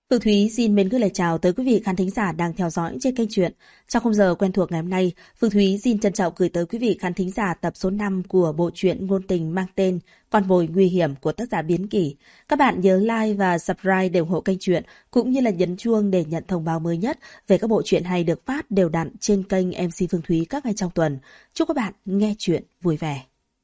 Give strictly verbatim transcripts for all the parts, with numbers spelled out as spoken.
Phương Thúy xin mến gửi lời chào tới quý vị khán thính giả đang theo dõi trên kênh truyện. Trong khung giờ quen thuộc ngày hôm nay, Phương Thúy xin trân trọng gửi tới quý vị khán thính giả tập số năm của bộ truyện ngôn tình mang tên Con mồi nguy hiểm của tác giả Biến Kỷ. Các bạn nhớ like và subscribe để ủng hộ kênh truyện, cũng như là nhấn chuông để nhận thông báo mới nhất về các bộ truyện hay được phát đều đặn trên kênh em xê Phương Thúy các ngày trong tuần. Chúc các bạn nghe truyện vui vẻ.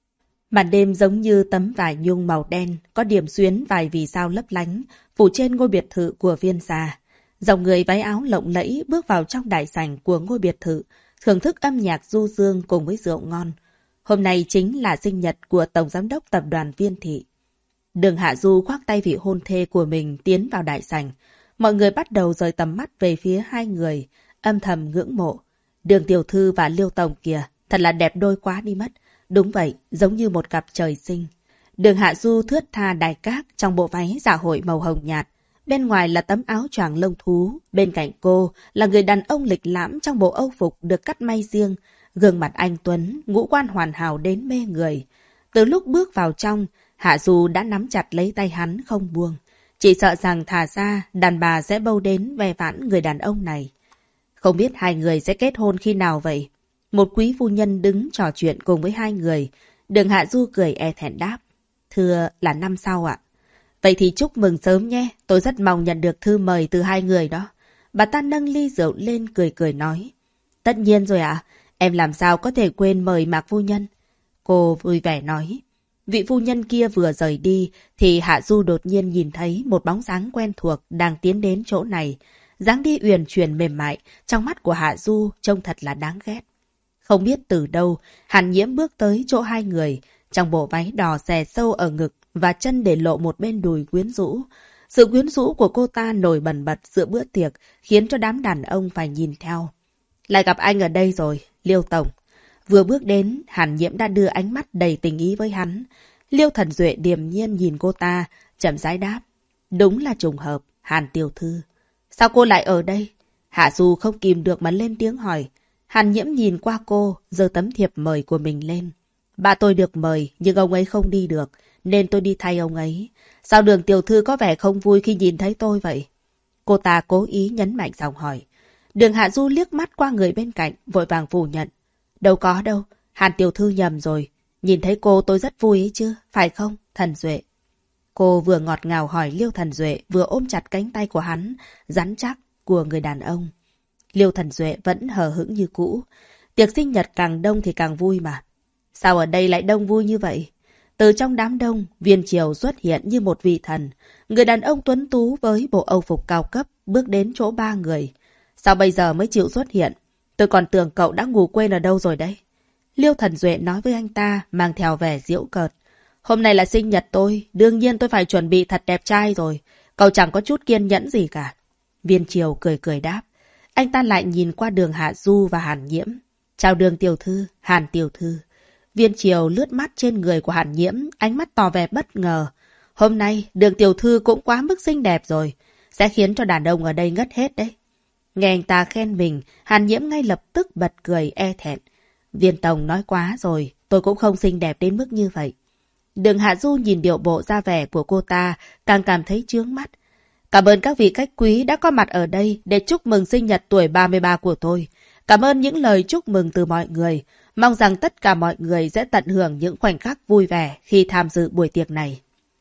Màn đêm giống như tấm vải nhung màu đen, có điểm xuyến vài vì sao lấp lánh, phủ trên ngôi biệt thự của Viên gia. Dòng người váy áo lộng lẫy bước vào trong đại sảnh của ngôi biệt thự, thưởng thức âm nhạc du dương cùng với rượu ngon. Hôm nay chính là sinh nhật của Tổng Giám đốc Tập đoàn Viên Thị. Đường Hạ Du khoác tay vị hôn thê của mình tiến vào đại sảnh. Mọi người bắt đầu rời tầm mắt về phía hai người, âm thầm ngưỡng mộ. Đường Tiểu Thư và Liêu Tổng kìa, thật là đẹp đôi quá đi mất. Đúng vậy, giống như một cặp trời sinh. Đường Hạ Du thướt tha đài các trong bộ váy dạ hội màu hồng nhạt. Bên ngoài là tấm áo choàng lông thú. Bên cạnh cô là người đàn ông lịch lãm trong bộ âu phục được cắt may riêng. Gương mặt anh tuấn, ngũ quan hoàn hảo đến mê người. Từ lúc bước vào trong, Hạ Du đã nắm chặt lấy tay hắn không buông. Chỉ sợ rằng thả ra, đàn bà sẽ bâu đến ve vãn người đàn ông này. Không biết hai người sẽ kết hôn khi nào vậy? Một quý phu nhân đứng trò chuyện cùng với hai người. Đường Hạ Du cười e thẹn đáp. Thưa là năm sau ạ. Vậy thì chúc mừng sớm nhé. Tôi rất mong nhận được thư mời từ hai người đó. Bà ta nâng ly rượu lên cười cười nói. Tất nhiên rồi ạ. Em làm sao có thể quên mời Mạc phu nhân. Cô vui vẻ nói. Vị phu nhân kia vừa rời đi thì Hạ Du đột nhiên nhìn thấy một bóng dáng quen thuộc đang tiến đến chỗ này. Dáng đi uyển chuyển mềm mại trong mắt của Hạ Du trông thật là đáng ghét. Không biết từ đâu, Hàn Nhiễm bước tới chỗ hai người, trong bộ váy đỏ xè sâu ở ngực và chân để lộ một bên đùi quyến rũ. Sự quyến rũ của cô ta nổi bật bật giữa bữa tiệc, khiến cho đám đàn ông phải nhìn theo. Lại gặp anh ở đây rồi, Liêu Tổng. Vừa bước đến, Hàn Nhiễm đã đưa ánh mắt đầy tình ý với hắn. Liêu Thần Duệ điềm nhiên nhìn cô ta, chậm rãi đáp. Đúng là trùng hợp, Hàn tiểu thư. Sao cô lại ở đây? Hạ Du không kìm được mà lên tiếng hỏi. Hàn Nhiễm nhìn qua cô, giơ tấm thiệp mời của mình lên. Bà tôi được mời, nhưng ông ấy không đi được, nên tôi đi thay ông ấy. Sao Đường tiểu thư có vẻ không vui khi nhìn thấy tôi vậy? Cô ta cố ý nhấn mạnh giọng hỏi. Đường Hạ Du liếc mắt qua người bên cạnh, vội vàng phủ nhận. Đâu có đâu, Hàn tiểu thư nhầm rồi. Nhìn thấy cô tôi rất vui ấy chứ, phải không, Thần Duệ? Cô vừa ngọt ngào hỏi Liêu Thần Duệ, vừa ôm chặt cánh tay của hắn, rắn chắc của người đàn ông. Liêu Thần Duệ vẫn hờ hững như cũ. Tiệc sinh nhật càng đông thì càng vui mà. Sao ở đây lại đông vui như vậy? Từ trong đám đông, Viên Triều xuất hiện như một vị thần. Người đàn ông tuấn tú với bộ âu phục cao cấp bước đến chỗ ba người. Sao bây giờ mới chịu xuất hiện? Tôi còn tưởng cậu đã ngủ quên ở đâu rồi đấy. Liêu Thần Duệ nói với anh ta mang theo vẻ giễu cợt. Hôm nay là sinh nhật tôi, đương nhiên tôi phải chuẩn bị thật đẹp trai rồi. Cậu chẳng có chút kiên nhẫn gì cả. Viên Triều cười cười đáp. Anh ta lại nhìn qua Đường Hạ Du và Hàn Nhiễm. Chào Đường tiểu thư, Hàn tiểu thư. Viên Triều lướt mắt trên người của Hàn Nhiễm, ánh mắt tỏ vẻ bất ngờ. Hôm nay, Đường tiểu thư cũng quá mức xinh đẹp rồi. Sẽ khiến cho đàn ông ở đây ngất hết đấy. Nghe anh ta khen mình, Hàn Nhiễm ngay lập tức bật cười e thẹn. Viên Tổng nói quá rồi, tôi cũng không xinh đẹp đến mức như vậy. Đường Hạ Du nhìn điệu bộ ra vẻ của cô ta, càng cảm thấy chướng mắt. Cảm ơn các vị khách quý đã có mặt ở đây để chúc mừng sinh nhật tuổi ba mươi ba của tôi. Cảm ơn những lời chúc mừng từ mọi người. Mong rằng tất cả mọi người sẽ tận hưởng những khoảnh khắc vui vẻ khi tham dự buổi tiệc này.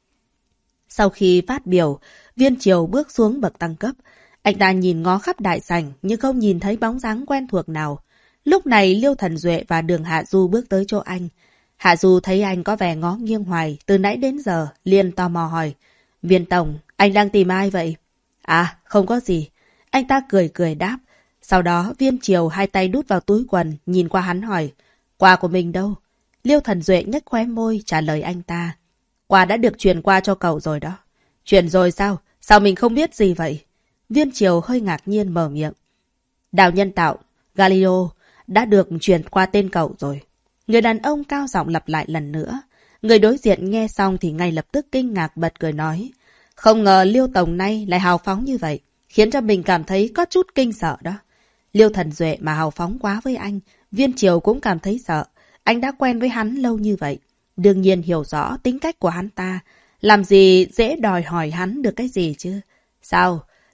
Sau khi phát biểu, Viên Triều bước xuống bậc tăng cấp. Anh ta nhìn ngó khắp đại sảnh nhưng không nhìn thấy bóng dáng quen thuộc nào. Lúc này Liêu Thần Duệ và Đường Hạ Du bước tới chỗ anh. Hạ Du thấy anh có vẻ ngó nghiêng hoài từ nãy đến giờ, liền tò mò hỏi. Viên Tổng, anh đang tìm ai vậy? À, không có gì. Anh ta cười cười đáp. Sau đó Viên Triều hai tay đút vào túi quần, nhìn qua hắn hỏi. Quà của mình đâu? Liêu Thần Duệ nhếch khóe môi trả lời anh ta. Quà đã được truyền qua cho cậu rồi đó. Truyền rồi sao? Sao mình không biết gì vậy? Viên Triều hơi ngạc nhiên mở miệng. Đào nhân tạo, Galileo, đã được truyền qua tên cậu rồi. Người đàn ông cao giọng lặp lại lần nữa. Người đối diện nghe xong thì ngay lập tức kinh ngạc bật cười nói. Không ngờ Liêu Tổng nay lại hào phóng như vậy, khiến cho mình cảm thấy có chút kinh sợ đó. Liêu Thần Duệ mà hào phóng quá với anh, Viên Triều cũng cảm thấy sợ. Anh đã quen với hắn lâu như vậy, đương nhiên hiểu rõ tính cách của hắn ta. Làm gì dễ đòi hỏi hắn được cái gì chứ? Sao?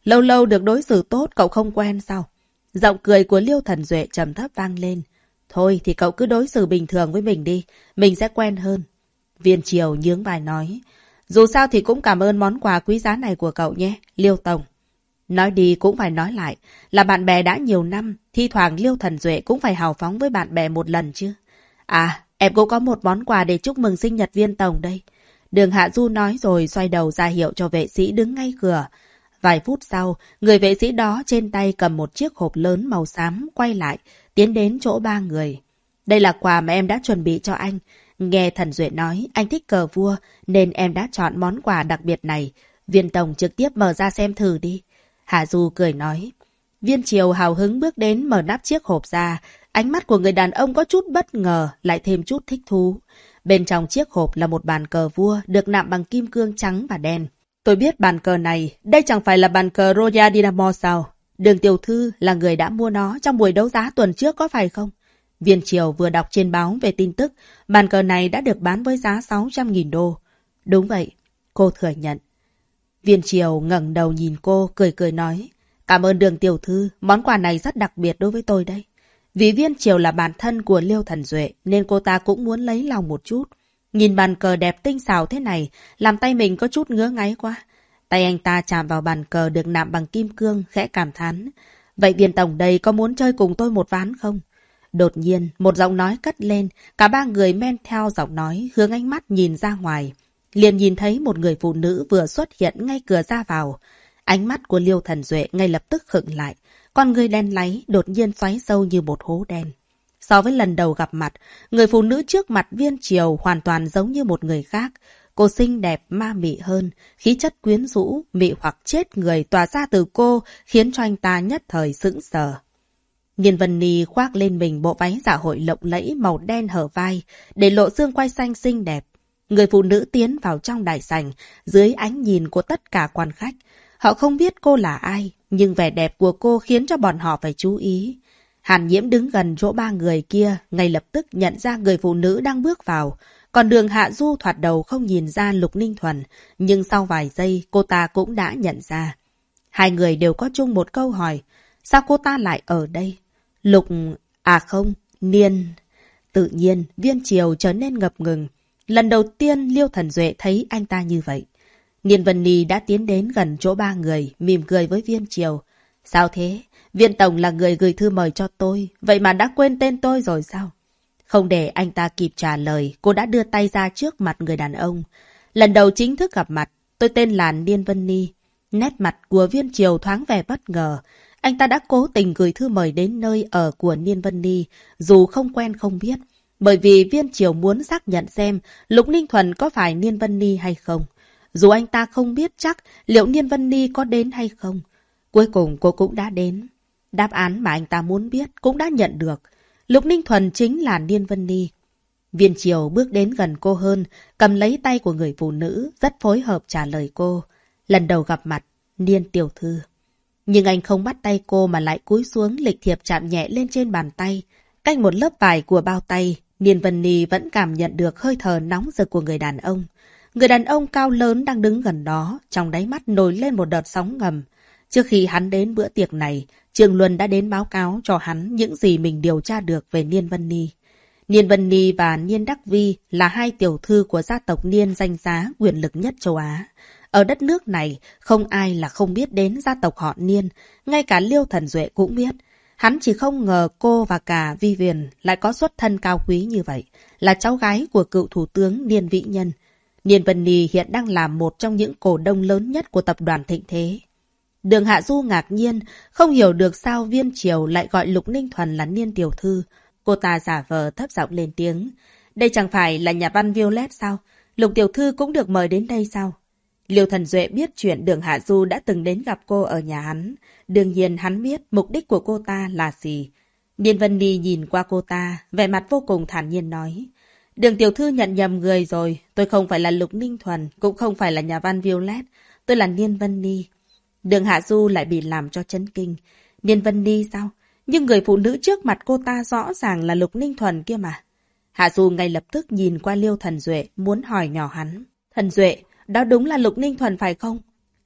Lâu lâu được đối xử tốt cậu không quen sao? Giọng cười của Liêu Thần Duệ trầm thấp vang lên. Thôi thì cậu cứ đối xử bình thường với mình đi, mình sẽ quen hơn. Viên Triều nhướng vai nói. Dù sao thì cũng cảm ơn món quà quý giá này của cậu nhé, Liêu Tổng. Nói đi cũng phải nói lại, là bạn bè đã nhiều năm, thi thoảng Liêu Thần Duệ cũng phải hào phóng với bạn bè một lần chứ. À, em cũng có một món quà để chúc mừng sinh nhật Viên Tổng đây. Đường Hạ Du nói rồi xoay đầu ra hiệu cho vệ sĩ đứng ngay cửa. Vài phút sau, người vệ sĩ đó trên tay cầm một chiếc hộp lớn màu xám quay lại, tiến đến chỗ ba người. Đây là quà mà em đã chuẩn bị cho anh. Nghe Thần Duệ nói anh thích cờ vua nên em đã chọn món quà đặc biệt này. Viên Tổng trực tiếp mở ra xem thử đi. Hạ Du cười nói. Viên Triều hào hứng bước đến mở nắp chiếc hộp ra. Ánh mắt của người đàn ông có chút bất ngờ, lại thêm chút thích thú. Bên trong chiếc hộp là một bàn cờ vua được nạm bằng kim cương trắng và đen. Tôi biết bàn cờ này, đây chẳng phải là bàn cờ Royal Dynamo sao? Đường tiểu thư là người đã mua nó trong buổi đấu giá tuần trước có phải không? Viên Triều vừa đọc trên báo về tin tức, bàn cờ này đã được bán với giá sáu trăm nghìn đô. Đúng vậy, cô thừa nhận. Viên Triều ngẩng đầu nhìn cô, cười cười nói. Cảm ơn Đường tiểu thư, món quà này rất đặc biệt đối với tôi đây. Vì Viên Triều là bạn thân của Liêu Thần Duệ nên cô ta cũng muốn lấy lòng một chút. Nhìn bàn cờ đẹp tinh xảo thế này, làm tay mình có chút ngứa ngáy quá. Tay anh ta chạm vào bàn cờ được nạm bằng kim cương, khẽ cảm thán. Vậy Viên Tổng đây có muốn chơi cùng tôi một ván không? Đột nhiên, một giọng nói cất lên, cả ba người men theo giọng nói, hướng ánh mắt nhìn ra ngoài. Liền nhìn thấy một người phụ nữ vừa xuất hiện ngay cửa ra vào. Ánh mắt của Liêu Thần Duệ ngay lập tức khựng lại, con người đen láy đột nhiên xoáy sâu như một hố đen. So với lần đầu gặp mặt, người phụ nữ trước mặt Viên Triều hoàn toàn giống như một người khác. Cô xinh đẹp, ma mị hơn, khí chất quyến rũ, mị hoặc chết người tỏa ra từ cô khiến cho anh ta nhất thời sững sờ. Nhiên Vân Ni khoác lên mình bộ váy dạ hội lộng lẫy màu đen hở vai, để lộ xương quai xanh xinh đẹp. Người phụ nữ tiến vào trong đại sảnh, dưới ánh nhìn của tất cả quan khách. Họ không biết cô là ai, nhưng vẻ đẹp của cô khiến cho bọn họ phải chú ý. Hàn Nhiễm đứng gần chỗ ba người kia, ngay lập tức nhận ra người phụ nữ đang bước vào. Còn Đường Hạ Du thoạt đầu không nhìn ra Lục Ninh Thuần, nhưng sau vài giây cô ta cũng đã nhận ra. Hai người đều có chung một câu hỏi, sao cô ta lại ở đây? Lục... à không, Niên... Tự nhiên, Viên Triều trở nên ngập ngừng. Lần đầu tiên Liêu Thần Duệ thấy anh ta như vậy. Niên Vân Ni đã tiến đến gần chỗ ba người, mỉm cười với Viên Triều. Sao thế? Viên Tổng là người gửi thư mời cho tôi, vậy mà đã quên tên tôi rồi sao? Không để anh ta kịp trả lời, cô đã đưa tay ra trước mặt người đàn ông. Lần đầu chính thức gặp mặt, tôi tên là Niên Vân Ni. Nét mặt của Viên Triều thoáng vẻ bất ngờ. Anh ta đã cố tình gửi thư mời đến nơi ở của Niên Vân Ni, dù không quen không biết. Bởi vì Viên Triều muốn xác nhận xem Lục Ninh Thuần có phải Niên Vân Ni hay không. Dù anh ta không biết chắc liệu Niên Vân Ni có đến hay không. Cuối cùng cô cũng đã đến. Đáp án mà anh ta muốn biết cũng đã nhận được. Lục Ninh Thuần chính là Niên Vân Ni. Viên Triều bước đến gần cô hơn, cầm lấy tay của người phụ nữ, rất phối hợp trả lời cô. Lần đầu gặp mặt, Niên tiểu thư. Nhưng anh không bắt tay cô mà lại cúi xuống lịch thiệp chạm nhẹ lên trên bàn tay. Cách một lớp vải của bao tay, Niên Vân Ni vẫn cảm nhận được hơi thở nóng rực của người đàn ông. Người đàn ông cao lớn đang đứng gần đó, trong đáy mắt nổi lên một đợt sóng ngầm. Trước khi hắn đến bữa tiệc này, Trường Luân đã đến báo cáo cho hắn những gì mình điều tra được về Niên Vân Ni. Niên Vân Ni và Niên Đắc Vi là hai tiểu thư của gia tộc Niên danh giá quyền lực nhất châu Á. Ở đất nước này, không ai là không biết đến gia tộc họ Niên, ngay cả Liêu Thần Duệ cũng biết. Hắn chỉ không ngờ cô và cả Vi Viền lại có xuất thân cao quý như vậy, là cháu gái của cựu thủ tướng Niên Vĩ Nhân. Niên Vân Ni hiện đang là một trong những cổ đông lớn nhất của tập đoàn Thịnh Thế. Đường Hạ Du ngạc nhiên, không hiểu được sao Viên Triều lại gọi Lục Ninh Thuần là Niên tiểu thư. Cô ta giả vờ thấp giọng lên tiếng. Đây chẳng phải là nhà văn Violet sao? Lục tiểu thư cũng được mời đến đây sao? Liêu Thần Duệ biết chuyện Đường Hạ Du đã từng đến gặp cô ở nhà hắn. Đương nhiên hắn biết mục đích của cô ta là gì. Niên Vân Ni nhìn qua cô ta, vẻ mặt vô cùng thản nhiên nói. Đường tiểu thư nhận nhầm người rồi. Tôi không phải là Lục Ninh Thuần, cũng không phải là nhà văn Violet. Tôi là Niên Vân Ni. Đường Hạ Du lại bị làm cho chấn kinh. Niên Vân Ni sao? Nhưng người phụ nữ trước mặt cô ta rõ ràng là Lục Ninh Thuần kia mà. Hạ Du ngay lập tức nhìn qua Liêu Thần Duệ, muốn hỏi nhỏ hắn. Thần Duệ, đó đúng là Lục Ninh Thuần phải không?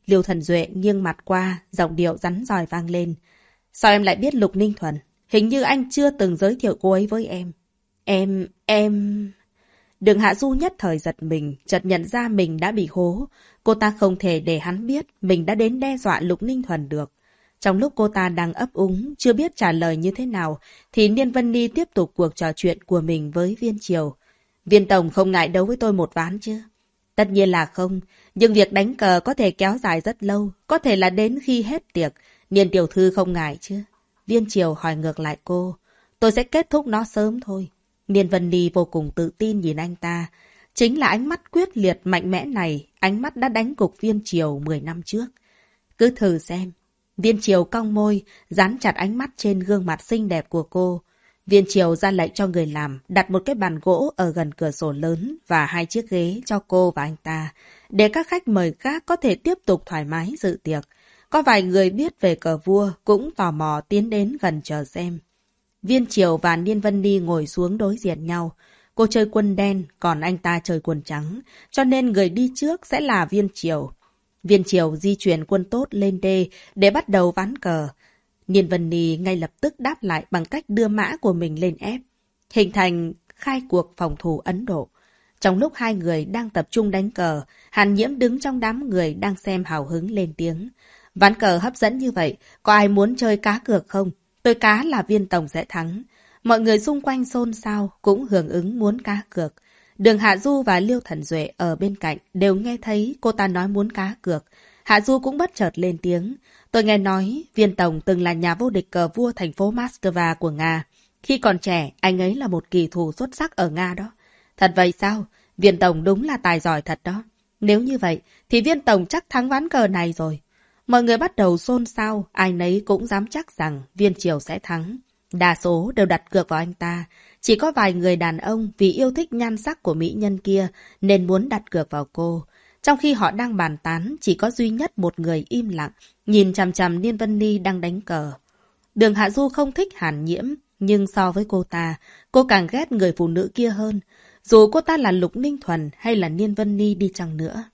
Liêu Thần Duệ nghiêng mặt qua, giọng điệu rắn rỏi vang lên. Sao em lại biết Lục Ninh Thuần? Hình như anh chưa từng giới thiệu cô ấy với em. Em, em... Đường Hạ Du nhất thời giật mình, chợt nhận ra mình đã bị hố. Cô ta không thể để hắn biết mình đã đến đe dọa Lục Ninh Thuần được. Trong lúc cô ta đang ấp úng, chưa biết trả lời như thế nào, thì Niên Vân Ni tiếp tục cuộc trò chuyện của mình với Viên Triều. Viên Tổng không ngại đấu với tôi một ván chứ? Tất nhiên là không, nhưng việc đánh cờ có thể kéo dài rất lâu, có thể là đến khi hết tiệc. Niên tiểu thư không ngại chứ? Viên Triều hỏi ngược lại cô. Tôi sẽ kết thúc nó sớm thôi. Niên Vân Ni vô cùng tự tin nhìn anh ta. Chính là ánh mắt quyết liệt mạnh mẽ này, ánh mắt đã đánh gục Viên Triều mười năm trước. Cứ thử xem. Viên Triều cong môi, dán chặt ánh mắt trên gương mặt xinh đẹp của cô. Viên Triều ra lệnh cho người làm, đặt một cái bàn gỗ ở gần cửa sổ lớn và hai chiếc ghế cho cô và anh ta, để các khách mời khác có thể tiếp tục thoải mái dự tiệc. Có vài người biết về cờ vua cũng tò mò tiến đến gần chờ xem. Viên Triều và Niên Vân Ni ngồi xuống đối diện nhau. Cô chơi quân đen, còn anh ta chơi quân trắng, cho nên người đi trước sẽ là Viên Triều. Viên Triều di chuyển quân tốt lên đê để bắt đầu ván cờ. Niên Vân Ni ngay lập tức đáp lại bằng cách đưa mã của mình lên ép, hình thành khai cuộc phòng thủ Ấn Độ. Trong lúc hai người đang tập trung đánh cờ, Hàn Nhiễm đứng trong đám người đang xem hào hứng lên tiếng. Ván cờ hấp dẫn như vậy, có ai muốn chơi cá cược không? Tôi cá là Viên Tổng sẽ thắng. Mọi người xung quanh xôn xao cũng hưởng ứng muốn cá cược. Đường Hạ Du và Liêu Thần Duệ ở bên cạnh đều nghe thấy cô ta nói muốn cá cược. Hạ Du cũng bất chợt lên tiếng. Tôi nghe nói Viên Tổng từng là nhà vô địch cờ vua thành phố Moscow của Nga. Khi còn trẻ, anh ấy là một kỳ thủ xuất sắc ở Nga đó. Thật vậy sao? Viên Tổng đúng là tài giỏi thật đó. Nếu như vậy, thì Viên Tổng chắc thắng ván cờ này rồi. Mọi người bắt đầu xôn xao, ai nấy cũng dám chắc rằng Viên Triều sẽ thắng. Đa số đều đặt cược vào anh ta. Chỉ có vài người đàn ông vì yêu thích nhan sắc của mỹ nhân kia nên muốn đặt cược vào cô. Trong khi họ đang bàn tán, chỉ có duy nhất một người im lặng, nhìn chằm chằm Niên Vân Ni đang đánh cờ. Đường Hạ Du không thích Hàn Nhiễm, nhưng so với cô ta, cô càng ghét người phụ nữ kia hơn. Dù cô ta là Lục Ninh Thuần hay là Niên Vân Ni đi chăng nữa.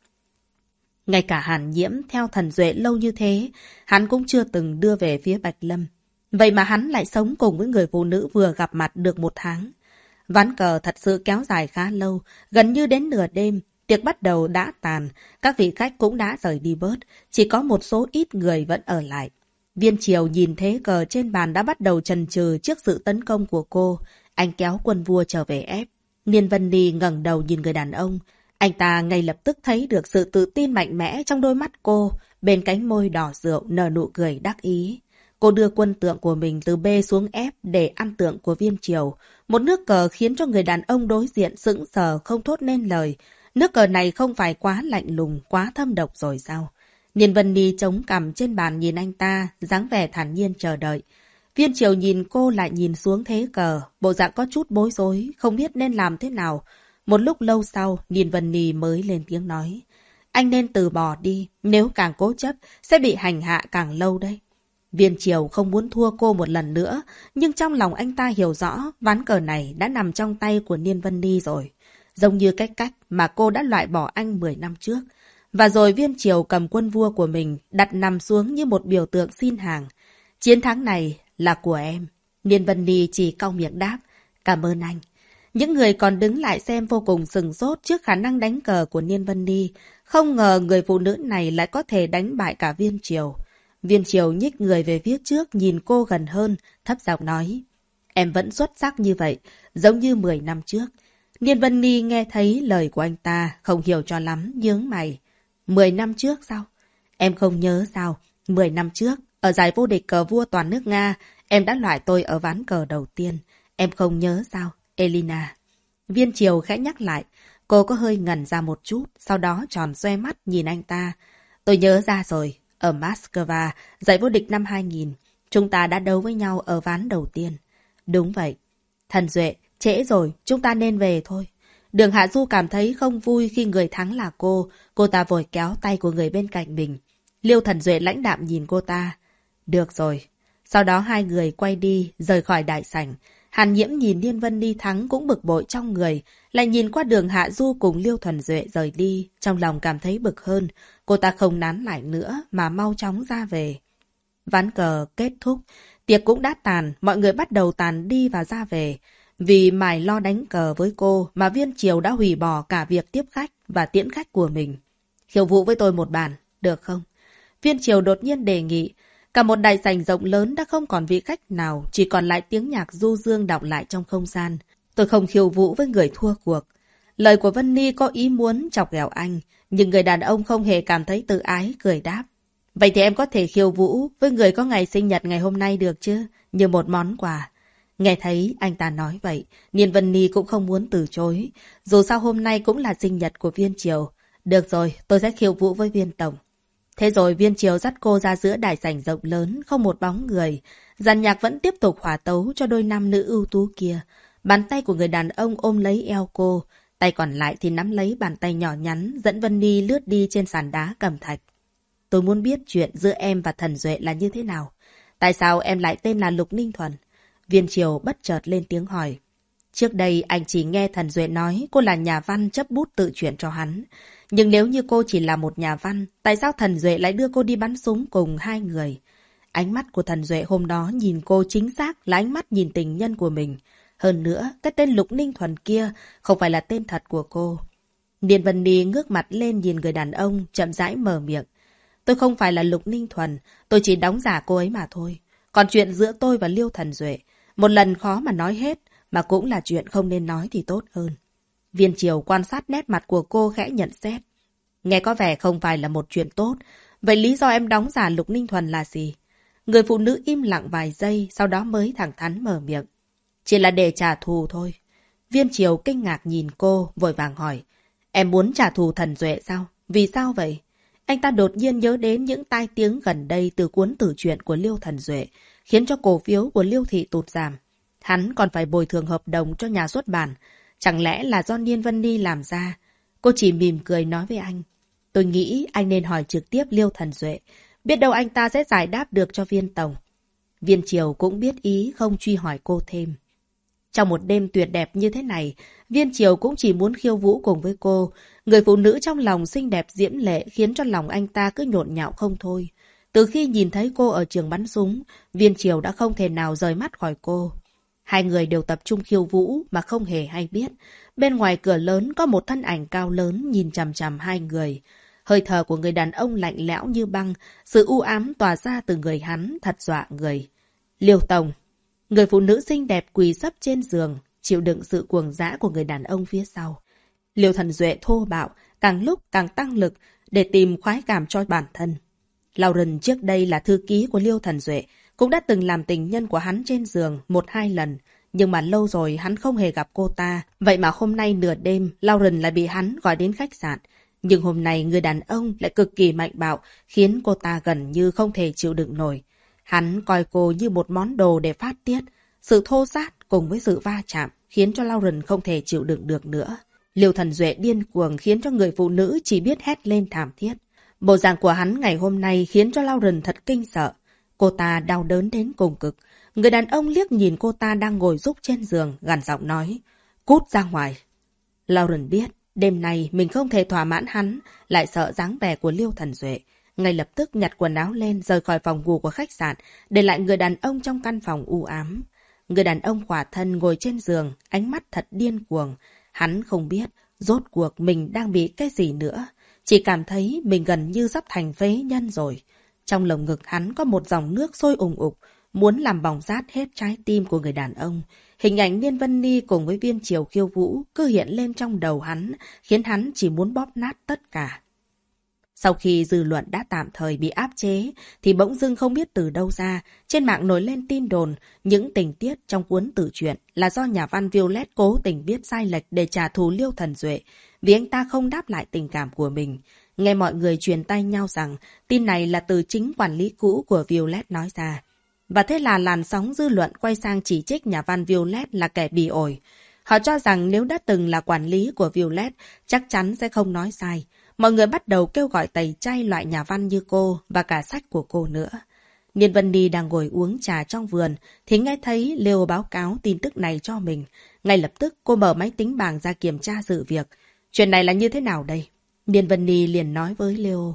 Ngay cả Hàn Nhiễm theo Thần Duệ lâu như thế, hắn cũng chưa từng đưa về phía Bạch Lâm. Vậy mà hắn lại sống cùng với người phụ nữ vừa gặp mặt được một tháng. Ván cờ thật sự kéo dài khá lâu, gần như đến nửa đêm. Tiệc bắt đầu đã tàn, các vị khách cũng đã rời đi bớt, chỉ có một số ít người vẫn ở lại. Viên Triều nhìn thế cờ trên bàn đã bắt đầu chần chừ trước sự tấn công của cô. Anh kéo quân vua trở về ép. Niên Vân Ni ngẩng đầu nhìn người đàn ông. Anh ta ngay lập tức thấy được sự tự tin mạnh mẽ trong đôi mắt cô, bên cánh môi đỏ rượu nở nụ cười đắc ý. Cô đưa quân tượng của mình từ B xuống F để ăn tượng của Viên Triều. Một nước cờ khiến cho người đàn ông đối diện sững sờ không thốt nên lời. Nước cờ này không phải quá lạnh lùng, quá thâm độc rồi sao? Niên Vân Ni chống cằm trên bàn nhìn anh ta, dáng vẻ thản nhiên chờ đợi. Viên Triều nhìn cô lại nhìn xuống thế cờ, bộ dạng có chút bối rối, không biết nên làm thế nào. Một lúc lâu sau, Niên Vân Ni mới lên tiếng nói. Anh nên từ bỏ đi, nếu càng cố chấp, sẽ bị hành hạ càng lâu đấy. Viên Triều không muốn thua cô một lần nữa, nhưng trong lòng anh ta hiểu rõ ván cờ này đã nằm trong tay của Niên Vân Ni rồi. Giống như cái cách mà cô đã loại bỏ anh mười năm trước. Và rồi Viên Triều cầm quân vua của mình đặt nằm xuống như một biểu tượng xin hàng. Chiến thắng này là của em. Niên Vân Ni chỉ cau miệng đáp. Cảm ơn anh. Những người còn đứng lại xem vô cùng sừng sốt trước khả năng đánh cờ của Niên Vân Ni. Không ngờ người phụ nữ này lại có thể đánh bại cả Viên Triều. Viên Triều nhích người về phía trước nhìn cô gần hơn, thấp giọng nói. Em vẫn xuất sắc như vậy, giống như mười năm trước. Niên Vân Ni nghe thấy lời của anh ta, không hiểu cho lắm, nhướng mày. Mười năm trước sao? Em không nhớ sao? Mười năm trước, ở giải vô địch cờ vua toàn nước Nga, em đã loại tôi ở ván cờ đầu tiên. Em không nhớ sao, Elina? Viên Triều khẽ nhắc lại. Cô có hơi ngẩn ra một chút, sau đó tròn xoe mắt nhìn anh ta. Tôi nhớ ra rồi, ở Moscow, giải vô địch năm hai nghìn, chúng ta đã đấu với nhau ở ván đầu tiên. Đúng vậy. Thần Duệ, trễ rồi, chúng ta nên về thôi. Đường Hạ Du cảm thấy không vui khi người thắng là cô. Cô ta vội kéo tay của người bên cạnh mình. Liêu Thần Duệ lãnh đạm nhìn cô ta. Được rồi. Sau đó hai người quay đi, rời khỏi đại sảnh. Hàn Nhiễm nhìn Niên Vân Ni thắng cũng bực bội trong người. Lại nhìn qua Đường Hạ Du cùng Liêu Thần Duệ rời đi. Trong lòng cảm thấy bực hơn. Cô ta không nán lại nữa mà mau chóng ra về. Ván cờ kết thúc, tiệc cũng đã tàn, mọi người bắt đầu tàn đi và ra về. Vì mải lo đánh cờ với cô mà Viên Triều đã hủy bỏ cả việc tiếp khách và tiễn khách của mình. Khiêu vũ với tôi một bàn, được không? Viên Triều đột nhiên đề nghị. Cả một đại sảnh rộng lớn đã không còn vị khách nào, chỉ còn lại tiếng nhạc du dương đọng lại trong không gian. Tôi không khiêu vũ với người thua cuộc. Lời của Vân Ni có ý muốn chọc ghẹo anh, nhưng người đàn ông không hề cảm thấy tự ái, cười đáp. Vậy thì em có thể khiêu vũ với người có ngày sinh nhật ngày hôm nay được chứ, như một món quà. Nghe thấy anh ta nói vậy, Niên Vân Ni cũng không muốn từ chối. Dù sao hôm nay cũng là sinh nhật của Viên Triều. Được rồi, tôi sẽ khiêu vũ với Viên Tổng. Thế rồi Viên Triều dắt cô ra giữa đại sảnh rộng lớn, không một bóng người. Dàn nhạc vẫn tiếp tục hòa tấu cho đôi nam nữ ưu tú kia. Bàn tay của người đàn ông ôm lấy eo cô, tay còn lại thì nắm lấy bàn tay nhỏ nhắn, dẫn Vân Ni lướt đi trên sàn đá cẩm thạch. Tôi muốn biết chuyện giữa em và Thần Duệ là như thế nào. Tại sao em lại tên là Lục Ninh Thuần? Viên Triều bất chợt lên tiếng hỏi. Trước đây anh chỉ nghe Thần Duệ nói cô là nhà văn chấp bút tự truyện cho hắn. Nhưng nếu như cô chỉ là một nhà văn, tại sao Thần Duệ lại đưa cô đi bắn súng cùng hai người? Ánh mắt của Thần Duệ hôm đó nhìn cô chính xác là ánh mắt nhìn tình nhân của mình. Hơn nữa, cái tên Lục Ninh Thuần kia không phải là tên thật của cô. Niên Vân Ni ngước mặt lên nhìn người đàn ông, chậm rãi mở miệng. Tôi không phải là Lục Ninh Thuần, tôi chỉ đóng giả cô ấy mà thôi. Còn chuyện giữa tôi và Liêu Thần Duệ, một lần khó mà nói hết, mà cũng là chuyện không nên nói thì tốt hơn. Viên Triều quan sát nét mặt của cô khẽ nhận xét. Nghe có vẻ không phải là một chuyện tốt. Vậy lý do em đóng giả Lục Ninh Thuần là gì? Người phụ nữ im lặng vài giây, sau đó mới thẳng thắn mở miệng. Chỉ là để trả thù thôi. Viên Triều kinh ngạc nhìn cô, vội vàng hỏi. Em muốn trả thù Thần Duệ sao? Vì sao vậy? Anh ta đột nhiên nhớ đến những tai tiếng gần đây từ cuốn tử truyện của Liêu Thần Duệ, khiến cho cổ phiếu của Liêu Thị tụt giảm. Hắn còn phải bồi thường hợp đồng cho nhà xuất bản. Chẳng lẽ là do Niên Vân Ni làm ra? Cô chỉ mỉm cười nói với anh. Tôi nghĩ anh nên hỏi trực tiếp Liêu Thần Duệ. Biết đâu anh ta sẽ giải đáp được cho Viên Tổng. Viên Triều cũng biết ý không truy hỏi cô thêm. Trong một đêm tuyệt đẹp như thế này, Viên Triều cũng chỉ muốn khiêu vũ cùng với cô. Người phụ nữ trong lòng xinh đẹp diễm lệ khiến cho lòng anh ta cứ nhộn nhạo không thôi. Từ khi nhìn thấy cô ở trường bắn súng, Viên Triều đã không thể nào rời mắt khỏi cô. Hai người đều tập trung khiêu vũ mà không hề hay biết. Bên ngoài cửa lớn có một thân ảnh cao lớn nhìn chằm chằm hai người. Hơi thở của người đàn ông lạnh lẽo như băng, sự u ám tỏa ra từ người hắn thật dọa người. Liêu Tổng. Người phụ nữ xinh đẹp quỳ sấp trên giường, chịu đựng sự cuồng dã của người đàn ông phía sau. Liêu Thần Duệ thô bạo, càng lúc càng tăng lực để tìm khoái cảm cho bản thân. Lauren trước đây là thư ký của Liêu Thần Duệ, cũng đã từng làm tình nhân của hắn trên giường một hai lần, nhưng mà lâu rồi hắn không hề gặp cô ta. Vậy mà hôm nay nửa đêm, Lauren lại bị hắn gọi đến khách sạn. Nhưng hôm nay người đàn ông lại cực kỳ mạnh bạo, khiến cô ta gần như không thể chịu đựng nổi. Hắn coi cô như một món đồ để phát tiết. Sự thô sát cùng với sự va chạm khiến cho Lauren không thể chịu đựng được nữa. Liêu Thần Duệ điên cuồng khiến cho người phụ nữ chỉ biết hét lên thảm thiết. Bộ dạng của hắn ngày hôm nay khiến cho Lauren thật kinh sợ. Cô ta đau đớn đến cùng cực. Người đàn ông liếc nhìn cô ta đang ngồi rúc trên giường, gằn giọng nói. Cút ra ngoài. Lauren biết, đêm nay mình không thể thỏa mãn hắn, lại sợ dáng vẻ của Liêu Thần Duệ. Ngay lập tức nhặt quần áo lên rời khỏi phòng ngủ của khách sạn, để lại người đàn ông trong căn phòng u ám. Người đàn ông khỏa thân ngồi trên giường, ánh mắt thật điên cuồng. Hắn không biết, rốt cuộc mình đang bị cái gì nữa. Chỉ cảm thấy mình gần như sắp thành phế nhân rồi. Trong lồng ngực hắn có một dòng nước sôi ùng ục, muốn làm bỏng rát hết trái tim của người đàn ông. Hình ảnh Niên Vân Ni cùng với Viên Triều khiêu vũ cứ hiện lên trong đầu hắn, khiến hắn chỉ muốn bóp nát tất cả. Sau khi dư luận đã tạm thời bị áp chế, thì bỗng dưng không biết từ đâu ra, trên mạng nổi lên tin đồn, những tình tiết trong cuốn tự truyện là do nhà văn Violet cố tình biết sai lệch để trả thù Liêu Thần Duệ, vì anh ta không đáp lại tình cảm của mình. Nghe mọi người truyền tay nhau rằng tin này là từ chính quản lý cũ của Violet nói ra. Và thế là làn sóng dư luận quay sang chỉ trích nhà văn Violet là kẻ bỉ ổi. Họ cho rằng nếu đã từng là quản lý của Violet, chắc chắn sẽ không nói sai. Mọi người bắt đầu kêu gọi tẩy chay loại nhà văn như cô và cả sách của cô nữa. Niên Vân Ni đang ngồi uống trà trong vườn thì nghe thấy Leo báo cáo tin tức này cho mình. Ngay lập tức cô mở máy tính bảng ra kiểm tra sự việc. Chuyện này là như thế nào đây? Niên Vân Ni liền nói với Leo.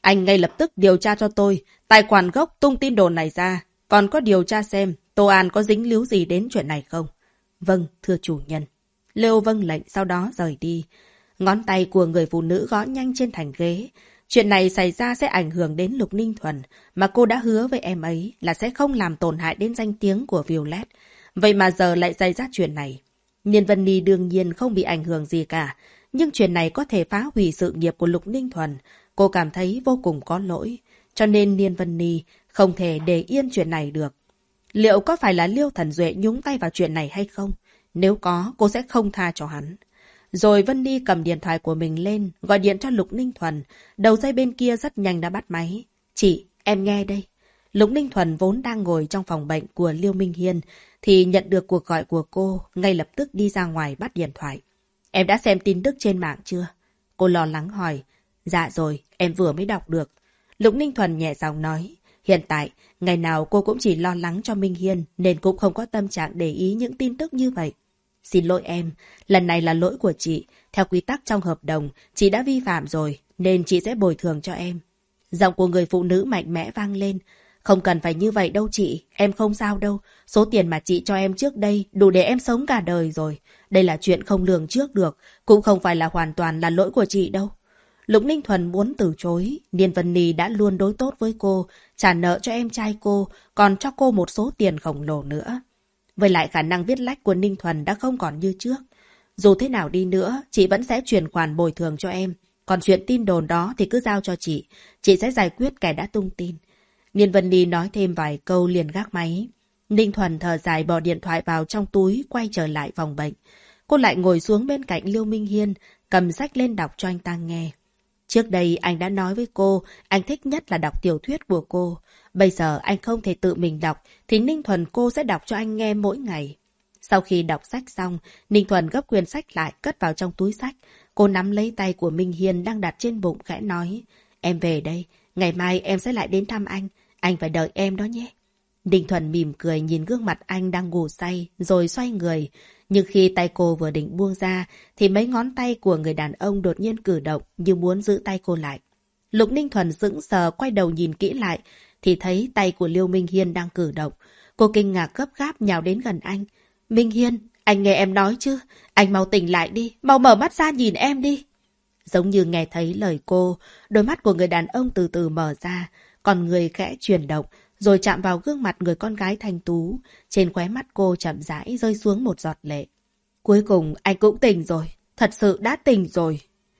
Anh ngay lập tức điều tra cho tôi tài khoản gốc tung tin đồn này ra. Còn có điều tra xem Tô An có dính líu gì đến chuyện này không? Vâng, thưa chủ nhân. Lêu vâng lệnh sau đó rời đi. Ngón tay của người phụ nữ gõ nhanh trên thành ghế. Chuyện này xảy ra sẽ ảnh hưởng đến Lục Ninh Thuần, mà cô đã hứa với em ấy là sẽ không làm tổn hại đến danh tiếng của Violet. Vậy mà giờ lại xảy ra chuyện này. Niên Vân Ni đương nhiên không bị ảnh hưởng gì cả, nhưng chuyện này có thể phá hủy sự nghiệp của Lục Ninh Thuần. Cô cảm thấy vô cùng có lỗi, cho nên Niên Vân Ni không thể để yên chuyện này được. Liệu có phải là Liêu Thần Duệ nhúng tay vào chuyện này hay không? Nếu có, cô sẽ không tha cho hắn. Rồi Vân Ni cầm điện thoại của mình lên, gọi điện cho Lục Ninh Thuần. Đầu dây bên kia rất nhanh đã bắt máy. Chị, em nghe đây. Lục Ninh Thuần vốn đang ngồi trong phòng bệnh của Liêu Minh Hiên, thì nhận được cuộc gọi của cô, ngay lập tức đi ra ngoài bắt điện thoại. Em đã xem tin tức trên mạng chưa? Cô lo lắng hỏi. Dạ rồi, em vừa mới đọc được. Lục Ninh Thuần nhẹ giọng nói. Hiện tại, ngày nào cô cũng chỉ lo lắng cho Minh Hiên, nên cũng không có tâm trạng để ý những tin tức như vậy. Xin lỗi em, lần này là lỗi của chị. Theo quy tắc trong hợp đồng, chị đã vi phạm rồi, nên chị sẽ bồi thường cho em. Giọng của người phụ nữ mạnh mẽ vang lên. Không cần phải như vậy đâu chị, em không sao đâu. Số tiền mà chị cho em trước đây đủ để em sống cả đời rồi. Đây là chuyện không lường trước được, cũng không phải là hoàn toàn là lỗi của chị đâu. Lục Ninh Thuần muốn từ chối, Niên Vân Ni đã luôn đối tốt với cô, trả nợ cho em trai cô, còn cho cô một số tiền khổng lồ nữa. Với lại khả năng viết lách của Ninh Thuần đã không còn như trước. Dù thế nào đi nữa, chị vẫn sẽ chuyển khoản bồi thường cho em. Còn chuyện tin đồn đó thì cứ giao cho chị, chị sẽ giải quyết kẻ đã tung tin. Niên Vân Ni nói thêm vài câu liền gác máy. Ninh Thuần thở dài bỏ điện thoại vào trong túi, quay trở lại phòng bệnh. Cô lại ngồi xuống bên cạnh Liêu Minh Hiên, cầm sách lên đọc cho anh ta nghe. Trước đây anh đã nói với cô, anh thích nhất là đọc tiểu thuyết của cô. Bây giờ anh không thể tự mình đọc, thì Ninh Thuần cô sẽ đọc cho anh nghe mỗi ngày. Sau khi đọc sách xong, Ninh Thuần gấp quyển sách lại, cất vào trong túi sách. Cô nắm lấy tay của Minh Hiên đang đặt trên bụng khẽ nói. Em về đây, ngày mai em sẽ lại đến thăm anh. Anh phải đợi em đó nhé. Ninh Thuần mỉm cười nhìn gương mặt anh đang ngủ say, rồi xoay người. Nhưng khi tay cô vừa định buông ra, thì mấy ngón tay của người đàn ông đột nhiên cử động như muốn giữ tay cô lại. Lục Ninh Thuần sững sờ quay đầu nhìn kỹ lại, thì thấy tay của Liêu Minh Hiên đang cử động. Cô kinh ngạc gấp gáp nhào đến gần anh. Minh Hiên, anh nghe em nói chứ? Anh mau tỉnh lại đi, mau mở mắt ra nhìn em đi. Giống như nghe thấy lời cô, đôi mắt của người đàn ông từ từ mở ra, còn người khẽ chuyển động, rồi chạm vào gương mặt người con gái thanh tú. Trên khóe mắt cô chậm rãi rơi xuống một giọt lệ. Cuối cùng anh cũng tỉnh rồi, thật sự đã tỉnh rồi.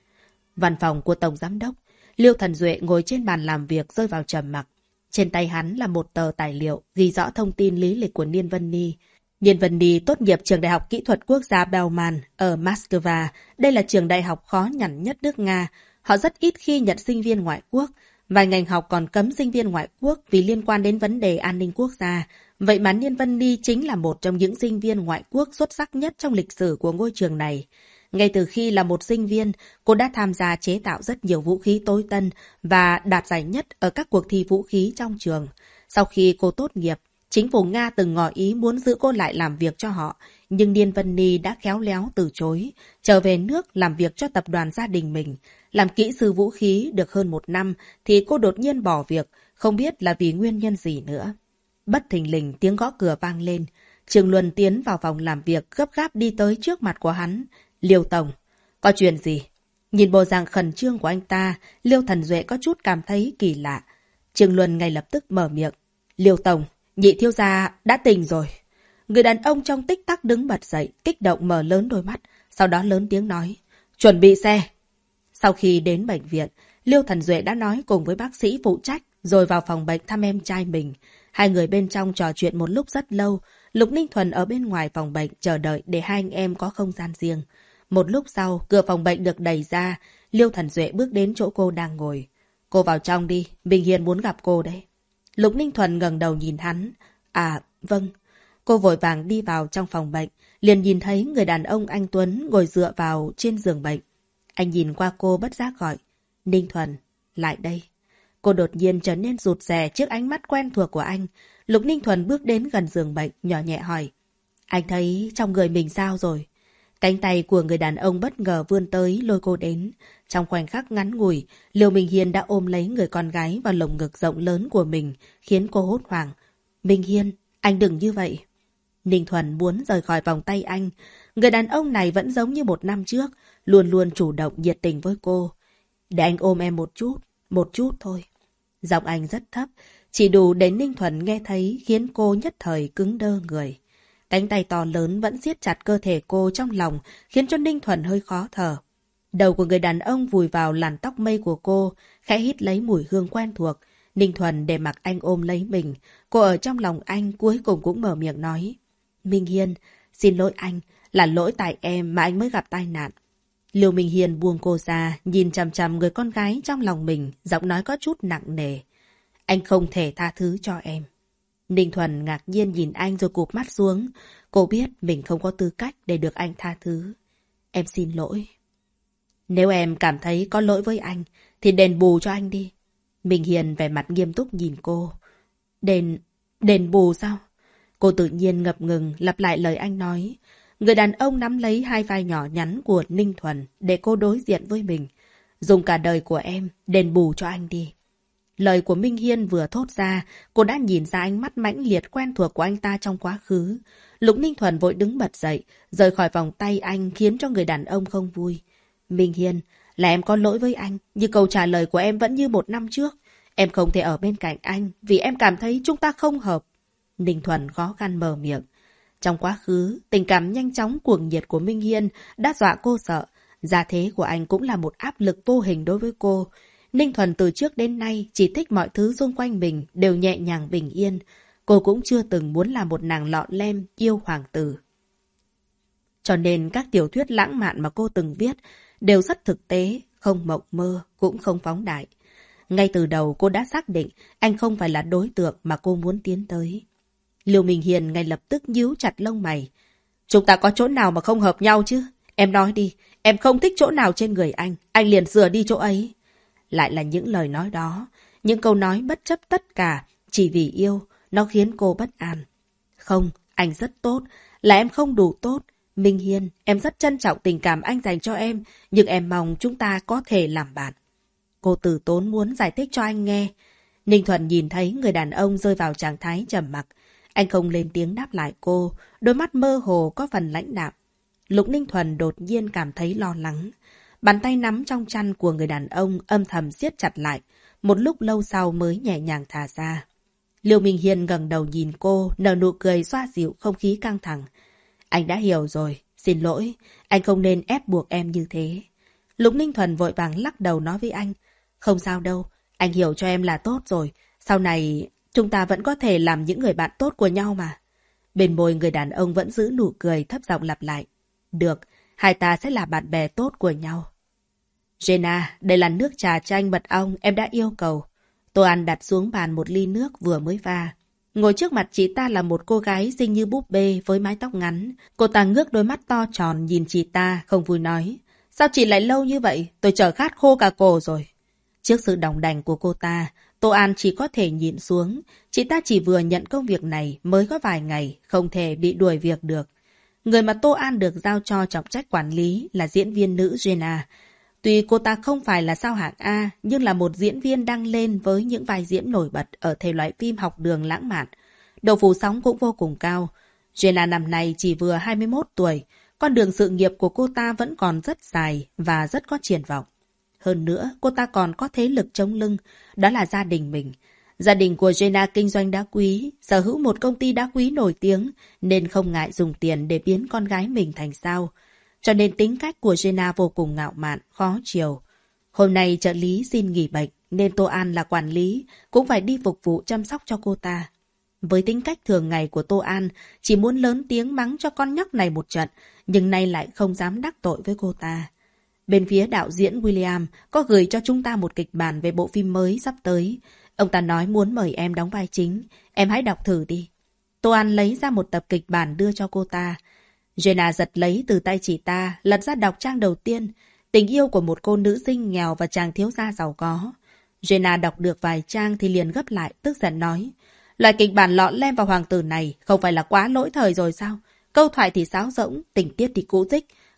Văn phòng của Tổng Giám đốc, Liêu Thần Duệ ngồi trên bàn làm việc rơi vào trầm mặc. Trên tay hắn là một tờ tài liệu ghi rõ thông tin lý lịch của Niên Vân Ni. Niên Vân Ni tốt nghiệp trường Đại học Kỹ thuật Quốc gia Bellman ở Moscow. Đây là trường đại học khó nhằn nhất nước Nga. Họ rất ít khi nhận sinh viên ngoại quốc. Vài ngành học còn cấm sinh viên ngoại quốc vì liên quan đến vấn đề an ninh quốc gia. Vậy mà Niên Vân Ni chính là một trong những sinh viên ngoại quốc xuất sắc nhất trong lịch sử của ngôi trường này. Ngay từ khi là một sinh viên, cô đã tham gia chế tạo rất nhiều vũ khí tối tân và đạt giải nhất ở các cuộc thi vũ khí trong trường. Sau khi cô tốt nghiệp, chính phủ Nga từng ngỏ ý muốn giữ cô lại làm việc cho họ, nhưng Niên Vân Ni đã khéo léo từ chối, trở về nước làm việc cho tập đoàn gia đình mình. Làm kỹ sư vũ khí được hơn một năm thì cô đột nhiên bỏ việc, không biết là vì nguyên nhân gì nữa. Bất thình lình tiếng gõ cửa vang lên. Trường Luân tiến vào phòng làm việc gấp gáp đi tới trước mặt của hắn. Liêu Tổng, có chuyện gì? Nhìn bộ dạng khẩn trương của anh ta, Liêu Thần Duệ có chút cảm thấy kỳ lạ. Trường Luân ngay lập tức mở miệng. Liêu Tổng, nhị thiếu gia đã tỉnh rồi. Người đàn ông trong tích tắc đứng bật dậy, kích động mở lớn đôi mắt, sau đó lớn tiếng nói. Chuẩn bị xe. Sau khi đến bệnh viện, Liêu Thần Duệ đã nói cùng với bác sĩ phụ trách, rồi vào phòng bệnh thăm em trai mình. Hai người bên trong trò chuyện một lúc rất lâu. Lục Ninh Thuần ở bên ngoài phòng bệnh chờ đợi để hai anh em có không gian riêng. Một lúc sau, cửa phòng bệnh được đẩy ra. Liêu Thần Duệ bước đến chỗ cô đang ngồi. Cô vào trong đi, Minh Hiên muốn gặp cô đấy. Lục Ninh Thuần ngẩng đầu nhìn hắn. À, vâng. Cô vội vàng đi vào trong phòng bệnh, liền nhìn thấy người đàn ông anh Tuấn ngồi dựa vào trên giường bệnh. Anh nhìn qua cô bất giác gọi. Ninh Thuần, lại đây. Cô đột nhiên trở nên rụt rè trước ánh mắt quen thuộc của anh. Lục Ninh Thuần bước đến gần giường bệnh, nhỏ nhẹ hỏi. Anh thấy trong người mình sao rồi? Cánh tay của người đàn ông bất ngờ vươn tới lôi cô đến. Trong khoảnh khắc ngắn ngủi, Liêu Minh Hiên đã ôm lấy người con gái vào lồng ngực rộng lớn của mình, khiến cô hốt hoảng. Minh Hiên, anh đừng như vậy. Ninh Thuần muốn rời khỏi vòng tay anh. Người đàn ông này vẫn giống như một năm trước, luôn luôn chủ động nhiệt tình với cô. Để anh ôm em một chút, một chút thôi. Giọng anh rất thấp, chỉ đủ để Ninh Thuần nghe thấy khiến cô nhất thời cứng đơ người. Cánh tay to lớn vẫn siết chặt cơ thể cô trong lòng, khiến cho Ninh Thuần hơi khó thở. Đầu của người đàn ông vùi vào làn tóc mây của cô, khẽ hít lấy mùi hương quen thuộc. Ninh Thuần để mặc anh ôm lấy mình. Cô ở trong lòng anh cuối cùng cũng mở miệng nói. Minh Hiên, xin lỗi anh, là lỗi tại em mà anh mới gặp tai nạn. Liêu Minh Hiên buông cô ra, nhìn chằm chằm người con gái trong lòng mình, giọng nói có chút nặng nề. Anh không thể tha thứ cho em. Ninh Thuần ngạc nhiên nhìn anh rồi cụp mắt xuống. Cô biết mình không có tư cách để được anh tha thứ. Em xin lỗi. Nếu em cảm thấy có lỗi với anh, thì đền bù cho anh đi. Minh Hiền vẻ mặt nghiêm túc nhìn cô. Đền... đền bù sao? Cô tự nhiên ngập ngừng lặp lại lời anh nói. Người đàn ông nắm lấy hai vai nhỏ nhắn của Ninh Thuần để cô đối diện với mình. Dùng cả đời của em, đền bù cho anh đi. Lời của Minh Hiên vừa thốt ra, cô đã nhìn ra ánh mắt mãnh liệt quen thuộc của anh ta trong quá khứ. Lục Ninh Thuần vội đứng bật dậy, rời khỏi vòng tay anh khiến cho người đàn ông không vui. Minh Hiên, là em có lỗi với anh, nhưng câu trả lời của em vẫn như một năm trước. Em không thể ở bên cạnh anh vì em cảm thấy chúng ta không hợp. Ninh Thuần khó khăn mở miệng. Trong quá khứ, tình cảm nhanh chóng cuồng nhiệt của Minh Hiên đã dọa cô sợ. Gia thế của anh cũng là một áp lực vô hình đối với cô. Ninh Thuần từ trước đến nay chỉ thích mọi thứ xung quanh mình đều nhẹ nhàng bình yên. Cô cũng chưa từng muốn là một nàng lọ lem yêu hoàng tử. Cho nên các tiểu thuyết lãng mạn mà cô từng viết đều rất thực tế, không mộng mơ, cũng không phóng đại. Ngay từ đầu cô đã xác định anh không phải là đối tượng mà cô muốn tiến tới. Liêu Minh Hiền ngay lập tức nhíu chặt lông mày. Chúng ta có chỗ nào mà không hợp nhau chứ? Em nói đi, em không thích chỗ nào trên người anh, anh liền sửa đi chỗ ấy. Lại là những lời nói đó, những câu nói bất chấp tất cả, chỉ vì yêu, nó khiến cô bất an. Không, anh rất tốt, là em không đủ tốt. Minh Hiên, em rất trân trọng tình cảm anh dành cho em, nhưng em mong chúng ta có thể làm bạn. Cô từ tốn muốn giải thích cho anh nghe. Ninh Thuần nhìn thấy người đàn ông rơi vào trạng thái trầm mặc. Anh không lên tiếng đáp lại cô, đôi mắt mơ hồ có phần lãnh đạm. Lục Ninh Thuần đột nhiên cảm thấy lo lắng. Bàn tay nắm trong chăn của người đàn ông âm thầm siết chặt lại, một lúc lâu sau mới nhẹ nhàng thả ra. Liêu Minh Hiên ngẩng đầu nhìn cô, nở nụ cười xoa dịu không khí căng thẳng. Anh đã hiểu rồi, xin lỗi, anh không nên ép buộc em như thế. Lục Ninh Thuần vội vàng lắc đầu nói với anh. Không sao đâu, anh hiểu cho em là tốt rồi, sau này chúng ta vẫn có thể làm những người bạn tốt của nhau mà. Bên môi người đàn ông vẫn giữ nụ cười thấp giọng lặp lại. Được, hai ta sẽ là bạn bè tốt của nhau. Jenna, đây là nước trà chanh mật ong em đã yêu cầu. Tô An đặt xuống bàn một ly nước vừa mới pha. Ngồi trước mặt chị ta là một cô gái xinh như búp bê với mái tóc ngắn. Cô ta ngước đôi mắt to tròn nhìn chị ta, không vui nói. Sao chị lại lâu như vậy? Tôi chờ khát khô cả cổ rồi. Trước sự đỏng đành của cô ta, Tô An chỉ có thể nhịn xuống. Chị ta chỉ vừa nhận công việc này mới có vài ngày, không thể bị đuổi việc được. Người mà Tô An được giao cho trọng trách quản lý là diễn viên nữ Jenna. Tuy cô ta không phải là sao hạng A, nhưng là một diễn viên đăng lên với những vai diễn nổi bật ở thể loại phim học đường lãng mạn. Độ phủ sóng cũng vô cùng cao. Jenna năm nay chỉ vừa hai mươi mốt tuổi, con đường sự nghiệp của cô ta vẫn còn rất dài và rất có triển vọng. Hơn nữa, cô ta còn có thế lực chống lưng, đó là gia đình mình. Gia đình của Jenna kinh doanh đá quý, sở hữu một công ty đá quý nổi tiếng, nên không ngại dùng tiền để biến con gái mình thành sao. Cho nên tính cách của Jenna vô cùng ngạo mạn, khó chiều. Hôm nay trợ lý xin nghỉ bệnh, nên Tô An là quản lý, cũng phải đi phục vụ chăm sóc cho cô ta. Với tính cách thường ngày của Tô An, chỉ muốn lớn tiếng mắng cho con nhóc này một trận, nhưng nay lại không dám đắc tội với cô ta. Bên phía đạo diễn William có gửi cho chúng ta một kịch bản về bộ phim mới sắp tới. Ông ta nói muốn mời em đóng vai chính, em hãy đọc thử đi. Tô An lấy ra một tập kịch bản đưa cho cô ta. Jenna giật lấy từ tay chị ta, lật ra đọc trang đầu tiên. Tình yêu của một cô nữ sinh nghèo và chàng thiếu gia giàu có. Jenna đọc được vài trang thì liền gấp lại, tức giận nói. Loại kịch bản lọ lem vào hoàng tử này không phải là quá lỗi thời rồi sao? Câu thoại thì sáo rỗng, tình tiết thì cũ dích.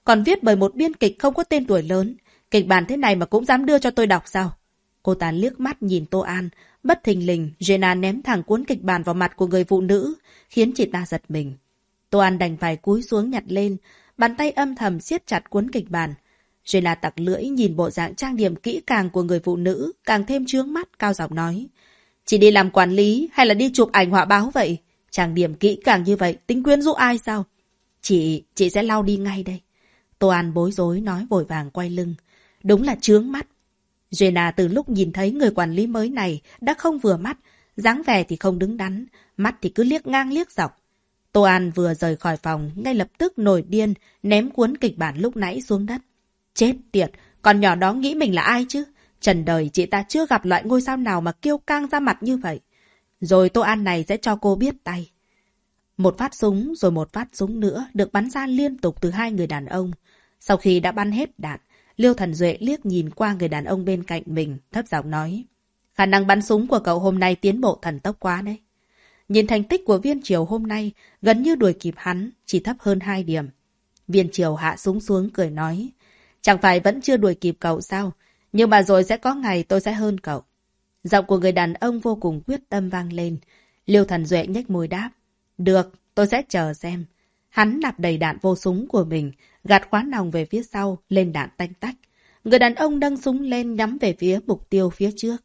còn viết bởi một biên kịch không có tên tuổi lớn. Kịch bản thế này mà cũng dám đưa cho tôi đọc sao? Cô ta liếc mắt nhìn Tô An. Bất thình lình, Jenna ném thẳng cuốn kịch bản vào mặt của người phụ nữ, khiến chị ta giật mình. Tô An đành phải cúi xuống nhặt lên, bàn tay âm thầm siết chặt cuốn kịch bản. Jenna tặc lưỡi nhìn bộ dạng trang điểm kỹ càng của người phụ nữ, càng thêm chướng mắt, cao giọng nói. Chị đi làm quản lý hay là đi chụp ảnh họa báo vậy? Trang điểm kỹ càng như vậy, tính quyến rũ ai sao? Chị, chị sẽ lau đi ngay đây. Tô An bối rối nói vội vàng quay lưng. Đúng là chướng mắt. Jenna từ lúc nhìn thấy người quản lý mới này đã không vừa mắt, dáng vẻ thì không đứng đắn, mắt thì cứ liếc ngang liếc dọc. Tô An vừa rời khỏi phòng, ngay lập tức nổi điên, ném cuốn kịch bản lúc nãy xuống đất. Chết tiệt, con nhỏ đó nghĩ mình là ai chứ? Trần đời chị ta chưa gặp loại ngôi sao nào mà kiêu căng ra mặt như vậy. Rồi Tô An này sẽ cho cô biết tay. Một phát súng rồi một phát súng nữa được bắn ra liên tục từ hai người đàn ông. Sau khi đã bắn hết đạn, Liêu Thần Duệ liếc nhìn qua người đàn ông bên cạnh mình, thấp giọng nói. Khả năng bắn súng của cậu hôm nay tiến bộ thần tốc quá đấy. Nhìn thành tích của Viên Triều hôm nay, gần như đuổi kịp hắn, chỉ thấp hơn hai điểm. Viên Triều hạ súng xuống cười nói. Chẳng phải vẫn chưa đuổi kịp cậu sao? Nhưng mà rồi sẽ có ngày tôi sẽ hơn cậu. Giọng của người đàn ông vô cùng quyết tâm vang lên. Liêu Thần Duệ nhếch môi đáp. Được, tôi sẽ chờ xem. Hắn nạp đầy đạn vô súng của mình, gạt khóa nòng về phía sau, lên đạn tanh tách. Người đàn ông nâng súng lên nhắm về phía mục tiêu phía trước.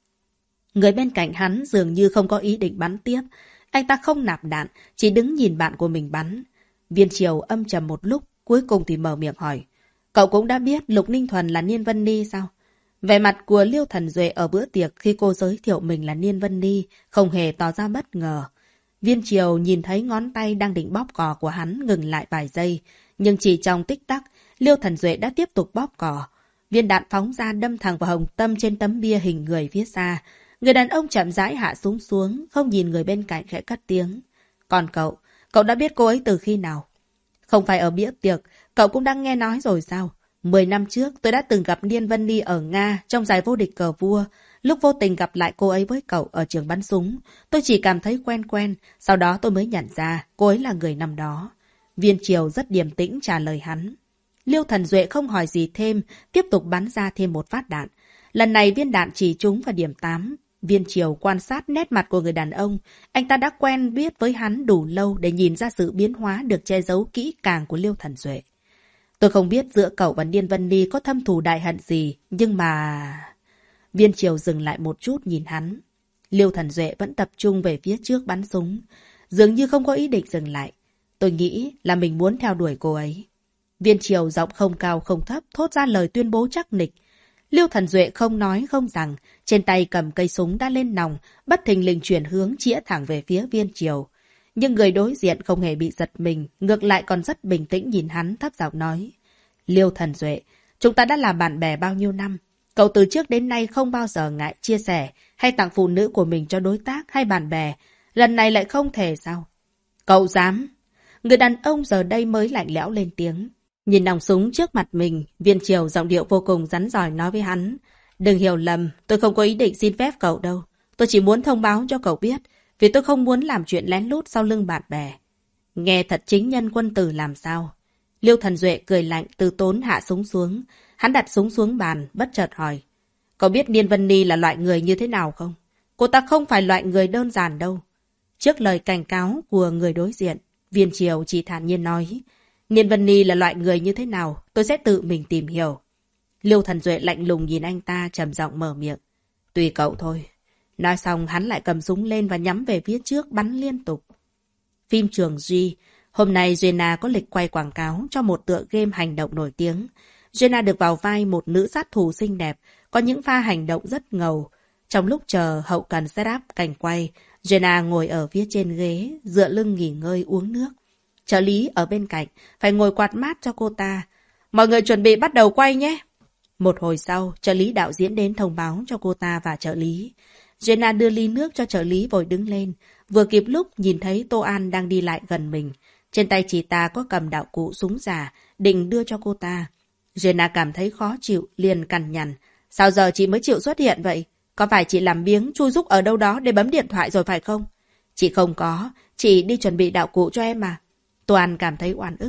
Người bên cạnh hắn dường như không có ý định bắn tiếp. Anh ta không nạp đạn, chỉ đứng nhìn bạn của mình bắn. Viên Triều âm trầm một lúc, cuối cùng thì mở miệng hỏi. Cậu cũng đã biết Lục Ninh Thuần là Niên Vân Ni sao? Vẻ mặt của Liêu Thần Duệ ở bữa tiệc khi cô giới thiệu mình là Niên Vân Ni không hề tỏ ra bất ngờ. Viên Triều nhìn thấy ngón tay đang định bóp cò của hắn ngừng lại vài giây. Nhưng chỉ trong tích tắc, Liêu Thần Duệ đã tiếp tục bóp cò. Viên đạn phóng ra đâm thẳng vào hồng tâm trên tấm bia hình người phía xa. Người đàn ông chậm rãi hạ súng xuống, không nhìn người bên cạnh khẽ cất tiếng. Còn cậu, cậu đã biết cô ấy từ khi nào? Không phải ở bữa tiệc, cậu cũng đang nghe nói rồi sao? Mười năm trước, tôi đã từng gặp Niên Vân Ni ở Nga trong giải vô địch cờ vua. Lúc vô tình gặp lại cô ấy với cậu ở trường bắn súng, tôi chỉ cảm thấy quen quen, sau đó tôi mới nhận ra cô ấy là người năm đó. Viên Triều rất điềm tĩnh trả lời hắn. Liêu Thần Duệ không hỏi gì thêm, tiếp tục bắn ra thêm một phát đạn. Lần này viên đạn chỉ trúng vào điểm tám. Viên Triều quan sát nét mặt của người đàn ông. Anh ta đã quen biết với hắn đủ lâu để nhìn ra sự biến hóa được che giấu kỹ càng của Liêu Thần Duệ. Tôi không biết giữa cậu và Niên Vân Ni có thâm thù đại hận gì, nhưng mà... Viên Triều dừng lại một chút nhìn hắn. Liêu Thần Duệ vẫn tập trung về phía trước bắn súng, dường như không có ý định dừng lại. Tôi nghĩ là mình muốn theo đuổi cô ấy. Viên Triều giọng không cao không thấp thốt ra lời tuyên bố chắc nịch. Liêu Thần Duệ không nói không rằng, trên tay cầm cây súng đã lên nòng, bất thình lình chuyển hướng chĩa thẳng về phía Viên Triều. Nhưng người đối diện không hề bị giật mình, ngược lại còn rất bình tĩnh nhìn hắn thấp giọng nói. Liêu Thần Duệ, chúng ta đã là bạn bè bao nhiêu năm. Cậu từ trước đến nay không bao giờ ngại chia sẻ hay tặng phụ nữ của mình cho đối tác hay bạn bè. Lần này lại không thể sao? Cậu dám? Người đàn ông giờ đây mới lạnh lẽo lên tiếng. Nhìn nòng súng trước mặt mình, Viên Triều giọng điệu vô cùng rắn rỏi nói với hắn. Đừng hiểu lầm, tôi không có ý định xin phép cậu đâu. Tôi chỉ muốn thông báo cho cậu biết, vì tôi không muốn làm chuyện lén lút sau lưng bạn bè. Nghe thật chính nhân quân tử làm sao? Liêu Thần Duệ cười lạnh từ tốn hạ súng xuống. Hắn đặt súng xuống bàn, bất chợt hỏi. Cậu biết Niên Vân Ni là loại người như thế nào không? Cô ta không phải loại người đơn giản đâu. Trước lời cảnh cáo của người đối diện, Viên Triều chỉ thản nhiên nói. Niên Vân Ni là loại người như thế nào, tôi sẽ tự mình tìm hiểu. Liêu Thần Duệ lạnh lùng nhìn anh ta trầm giọng mở miệng. Tùy cậu thôi. Nói xong hắn lại cầm súng lên và nhắm về phía trước bắn liên tục. Phim Trường Duy. Hôm nay Jenna có lịch quay quảng cáo cho một tựa game hành động nổi tiếng. Jenna được vào vai một nữ sát thủ xinh đẹp, có những pha hành động rất ngầu. Trong lúc chờ hậu cần set up cảnh quay, Jenna ngồi ở phía trên ghế, dựa lưng nghỉ ngơi uống nước. Trợ lý ở bên cạnh, phải ngồi quạt mát cho cô ta. Mọi người chuẩn bị bắt đầu quay nhé. Một hồi sau, trợ lý đạo diễn đến thông báo cho cô ta và trợ lý. Jenna đưa ly nước cho trợ lý vội đứng lên, vừa kịp lúc nhìn thấy Tô An đang đi lại gần mình. Trên tay chị ta có cầm đạo cụ súng giả, định đưa cho cô ta. Jenna cảm thấy khó chịu, liền cằn nhằn. Sao giờ chị mới chịu xuất hiện vậy? Có phải chị làm biếng chui rúc ở đâu đó để bấm điện thoại rồi phải không? Chị không có, chị đi chuẩn bị đạo cụ cho em mà. Tô An cảm thấy oan ức.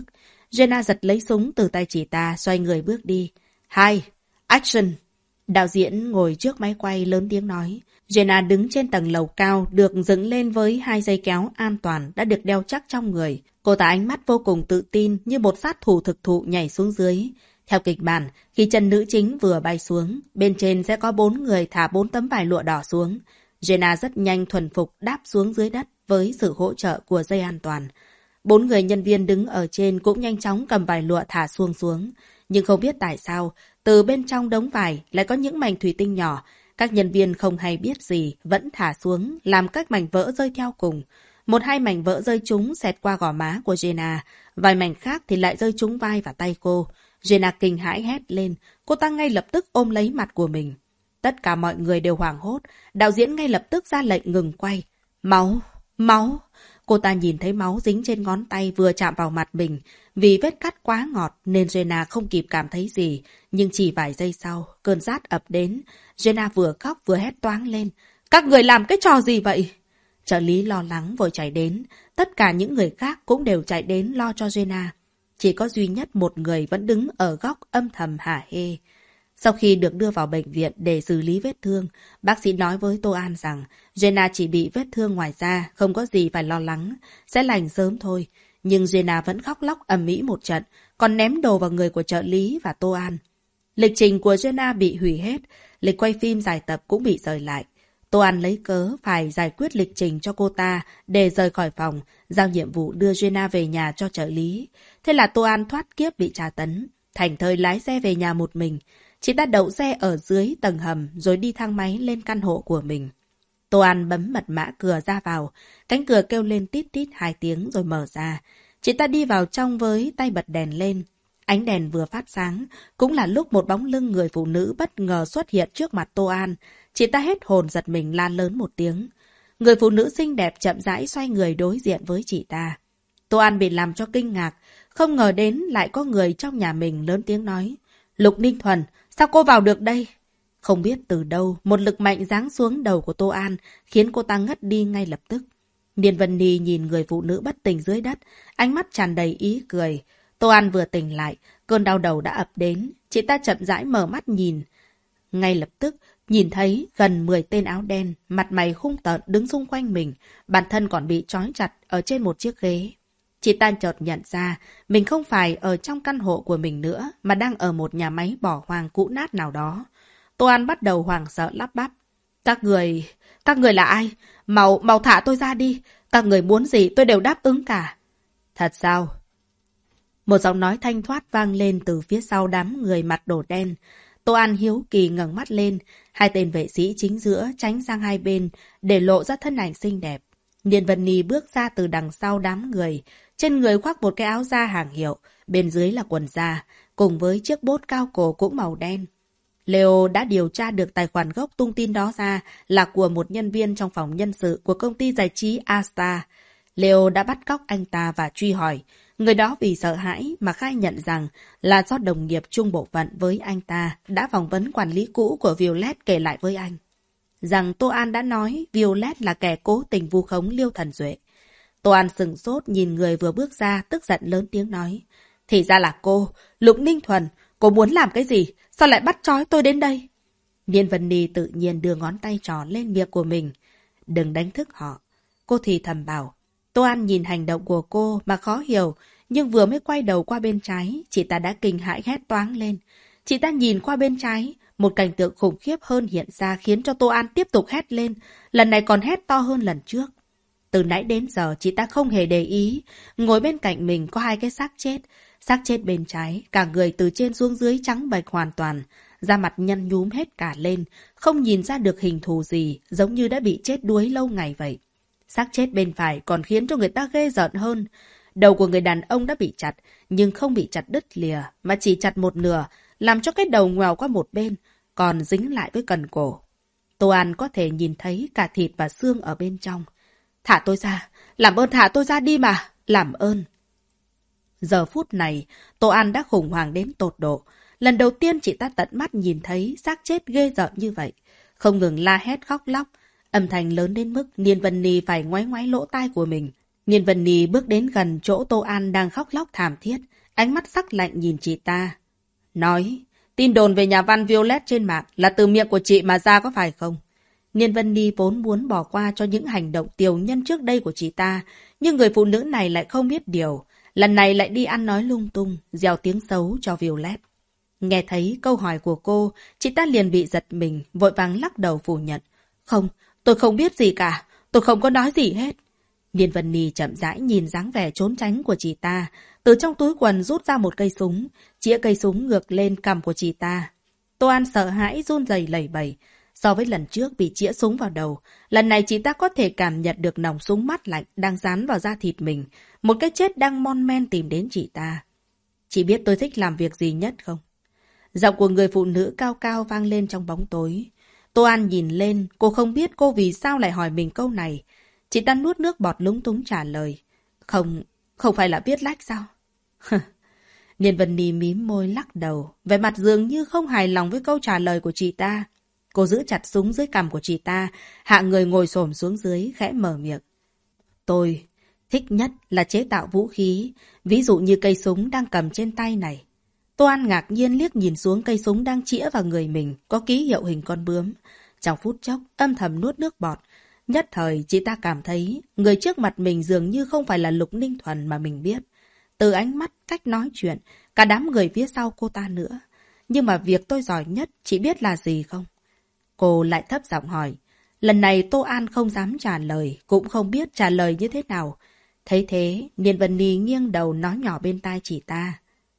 Jenna giật lấy súng từ tay chị ta, xoay người bước đi. Hai, action! Đạo diễn ngồi trước máy quay lớn tiếng nói. Jenna đứng trên tầng lầu cao, được dựng lên với hai dây kéo an toàn đã được đeo chắc trong người. Cô ta ánh mắt vô cùng tự tin như một sát thủ thực thụ nhảy xuống dưới. Theo kịch bản, khi chân nữ chính vừa bay xuống, bên trên sẽ có bốn người thả bốn tấm vải lụa đỏ xuống. Jenna rất nhanh thuần phục đáp xuống dưới đất với sự hỗ trợ của dây an toàn. Bốn người nhân viên đứng ở trên cũng nhanh chóng cầm vải lụa thả xuông xuống. Nhưng không biết tại sao, từ bên trong đống vải lại có những mảnh thủy tinh nhỏ. Các nhân viên không hay biết gì, vẫn thả xuống, làm các mảnh vỡ rơi theo cùng. Một hai mảnh vỡ rơi trúng xẹt qua gò má của Jenna, vài mảnh khác thì lại rơi trúng vai và tay cô. Jenna kinh hãi hét lên, cô ta ngay lập tức ôm lấy mặt của mình. Tất cả mọi người đều hoảng hốt, đạo diễn ngay lập tức ra lệnh ngừng quay. Máu, máu. Cô ta nhìn thấy máu dính trên ngón tay vừa chạm vào mặt mình. Vì vết cắt quá ngọt nên Jenna không kịp cảm thấy gì. Nhưng chỉ vài giây sau, cơn rát ập đến. Jenna vừa khóc vừa hét toáng lên. Các người làm cái trò gì vậy? Trợ lý lo lắng vội chạy đến. Tất cả những người khác cũng đều chạy đến lo cho Jenna. Chỉ có duy nhất một người vẫn đứng ở góc âm thầm hả hê. Sau khi được đưa vào bệnh viện để xử lý vết thương, bác sĩ nói với Tô An rằng Jenna chỉ bị vết thương ngoài da, không có gì phải lo lắng, sẽ lành sớm thôi. Nhưng Jenna vẫn khóc lóc ầm ĩ một trận, còn ném đồ vào người của trợ lý và Tô An. Lịch trình của Jenna bị hủy hết, lịch quay phim dài tập cũng bị rời lại. Tô An lấy cớ phải giải quyết lịch trình cho cô ta để rời khỏi phòng, giao nhiệm vụ đưa Jenna về nhà cho trợ lý. Thế là Tô An thoát kiếp bị tra tấn, thành thơi lái xe về nhà một mình. Chị ta đậu xe ở dưới tầng hầm rồi đi thang máy lên căn hộ của mình. Tô An bấm mật mã cửa ra vào, cánh cửa kêu lên tít tít hai tiếng rồi mở ra. Chị ta đi vào trong với tay bật đèn lên. Ánh đèn vừa phát sáng, cũng là lúc một bóng lưng người phụ nữ bất ngờ xuất hiện trước mặt Tô An. Chị ta hết hồn giật mình la lớn một tiếng. Người phụ nữ xinh đẹp chậm rãi xoay người đối diện với chị ta. Tô An bị làm cho kinh ngạc, không ngờ đến lại có người trong nhà mình lớn tiếng nói. Lục Ninh Thuần, sao cô vào được đây? Không biết từ đâu, một lực mạnh giáng xuống đầu của Tô An, khiến cô ta ngất đi ngay lập tức. Niên Vân Ni nhìn người phụ nữ bất tỉnh dưới đất, ánh mắt tràn đầy ý cười. Tô An vừa tỉnh lại, cơn đau đầu đã ập đến. Chị ta chậm rãi mở mắt nhìn. Ngay lập tức, nhìn thấy gần mười tên áo đen, mặt mày hung tợn đứng xung quanh mình, bản thân còn bị trói chặt ở trên một chiếc ghế. Chị ta chợt nhận ra, mình không phải ở trong căn hộ của mình nữa, mà đang ở một nhà máy bỏ hoang cũ nát nào đó. Tô An bắt đầu hoảng sợ lắp bắp. Các người... các người là ai? Mau, mau thả tôi ra đi. Các người muốn gì tôi đều đáp ứng cả. Thật sao? Một giọng nói thanh thoát vang lên từ phía sau đám người mặt đổ đen. Tô An hiếu kỳ ngẩng mắt lên. Hai tên vệ sĩ chính giữa tránh sang hai bên, để lộ ra thân ảnh xinh đẹp. Niên Vân Ni bước ra từ đằng sau đám người. Trên người khoác một cái áo da hàng hiệu, bên dưới là quần da, cùng với chiếc bốt cao cổ cũng màu đen. Leo đã điều tra được tài khoản gốc tung tin đó ra là của một nhân viên trong phòng nhân sự của công ty giải trí Asta. Leo đã bắt cóc anh ta và truy hỏi. Người đó vì sợ hãi mà khai nhận rằng là do đồng nghiệp chung bộ phận với anh ta đã phỏng vấn quản lý cũ của Violet kể lại với anh. Rằng Tô An đã nói Violet là kẻ cố tình vu khống Liêu Thần Duệ. Tô An sừng sốt nhìn người vừa bước ra, tức giận lớn tiếng nói. Thì ra là cô, Lục Ninh Thuần, cô muốn làm cái gì? Sao lại bắt trói tôi đến đây? Niên Vân Ni tự nhiên đưa ngón tay trỏ lên miệng của mình. Đừng đánh thức họ. Cô thì thầm bảo. Tô An nhìn hành động của cô mà khó hiểu, nhưng vừa mới quay đầu qua bên trái, chị ta đã kinh hãi hét toáng lên. Chị ta nhìn qua bên trái, một cảnh tượng khủng khiếp hơn hiện ra khiến cho Tô An tiếp tục hét lên, lần này còn hét to hơn lần trước. Từ nãy đến giờ chị ta không hề để ý, ngồi bên cạnh mình có hai cái xác chết. Xác chết bên trái, cả người từ trên xuống dưới trắng bệch hoàn toàn, da mặt nhăn nhúm hết cả lên, không nhìn ra được hình thù gì, giống như đã bị chết đuối lâu ngày vậy. Xác chết bên phải còn khiến cho người ta ghê rợn hơn. Đầu của người đàn ông đã bị chặt, nhưng không bị chặt đứt lìa, mà chỉ chặt một nửa, làm cho cái đầu ngoèo qua một bên, còn dính lại với cần cổ. Tô An có thể nhìn thấy cả thịt và xương ở bên trong. Thả tôi ra, làm ơn thả tôi ra đi mà, làm ơn. Giờ phút này, Tô An đã khủng hoảng đến tột độ. Lần đầu tiên chị ta tận mắt nhìn thấy xác chết ghê rợn như vậy. Không ngừng la hét khóc lóc. Âm thanh lớn đến mức Niên Vân Ni phải ngoáy ngoáy lỗ tai của mình. Niên Vân Ni bước đến gần chỗ Tô An đang khóc lóc thảm thiết. Ánh mắt sắc lạnh nhìn chị ta. Nói, tin đồn về nhà văn Violet trên mạng là từ miệng của chị mà ra có phải không? Niên Vân Ni vốn muốn bỏ qua cho những hành động tiểu nhân trước đây của chị ta, nhưng người phụ nữ này lại không biết điều. Lần này lại đi ăn nói lung tung, gieo tiếng xấu cho Violet. Nghe thấy câu hỏi của cô, chị ta liền bị giật mình, vội vàng lắc đầu phủ nhận. Không, tôi không biết gì cả, tôi không có nói gì hết. Niên Vân Ni chậm rãi nhìn dáng vẻ trốn tránh của chị ta, từ trong túi quần rút ra một cây súng, chĩa cây súng ngược lên cằm của chị ta. Tô An sợ hãi run rẩy lẩy bẩy. So với lần trước bị chĩa súng vào đầu, lần này chị ta có thể cảm nhận được nòng súng mát lạnh đang dán vào da thịt mình, một cái chết đang mon men tìm đến chị ta. Chị biết tôi thích làm việc gì nhất không? Giọng của người phụ nữ cao cao vang lên trong bóng tối. Tô An nhìn lên, cô không biết cô vì sao lại hỏi mình câu này. Chị ta nuốt nước bọt lúng túng trả lời. Không, không phải là viết lách sao? Niên Vân Ni mím môi lắc đầu, vẻ mặt dường như không hài lòng với câu trả lời của chị ta. Cô giữ chặt súng dưới cằm của chị ta, hạ người ngồi xổm xuống dưới, khẽ mở miệng. Tôi thích nhất là chế tạo vũ khí, ví dụ như cây súng đang cầm trên tay này. Tô An ngạc nhiên liếc nhìn xuống cây súng đang chĩa vào người mình, có ký hiệu hình con bướm. Trong phút chốc, âm thầm nuốt nước bọt. Nhất thời, chị ta cảm thấy người trước mặt mình dường như không phải là Lục Ninh Thuần mà mình biết. Từ ánh mắt, cách nói chuyện, cả đám người phía sau cô ta nữa. Nhưng mà việc tôi giỏi nhất, chị biết là gì không? Cô lại thấp giọng hỏi. Lần này Tô An không dám trả lời, cũng không biết trả lời như thế nào. Thấy thế, Niên Vân Ni nghiêng đầu nói nhỏ bên tai chị ta.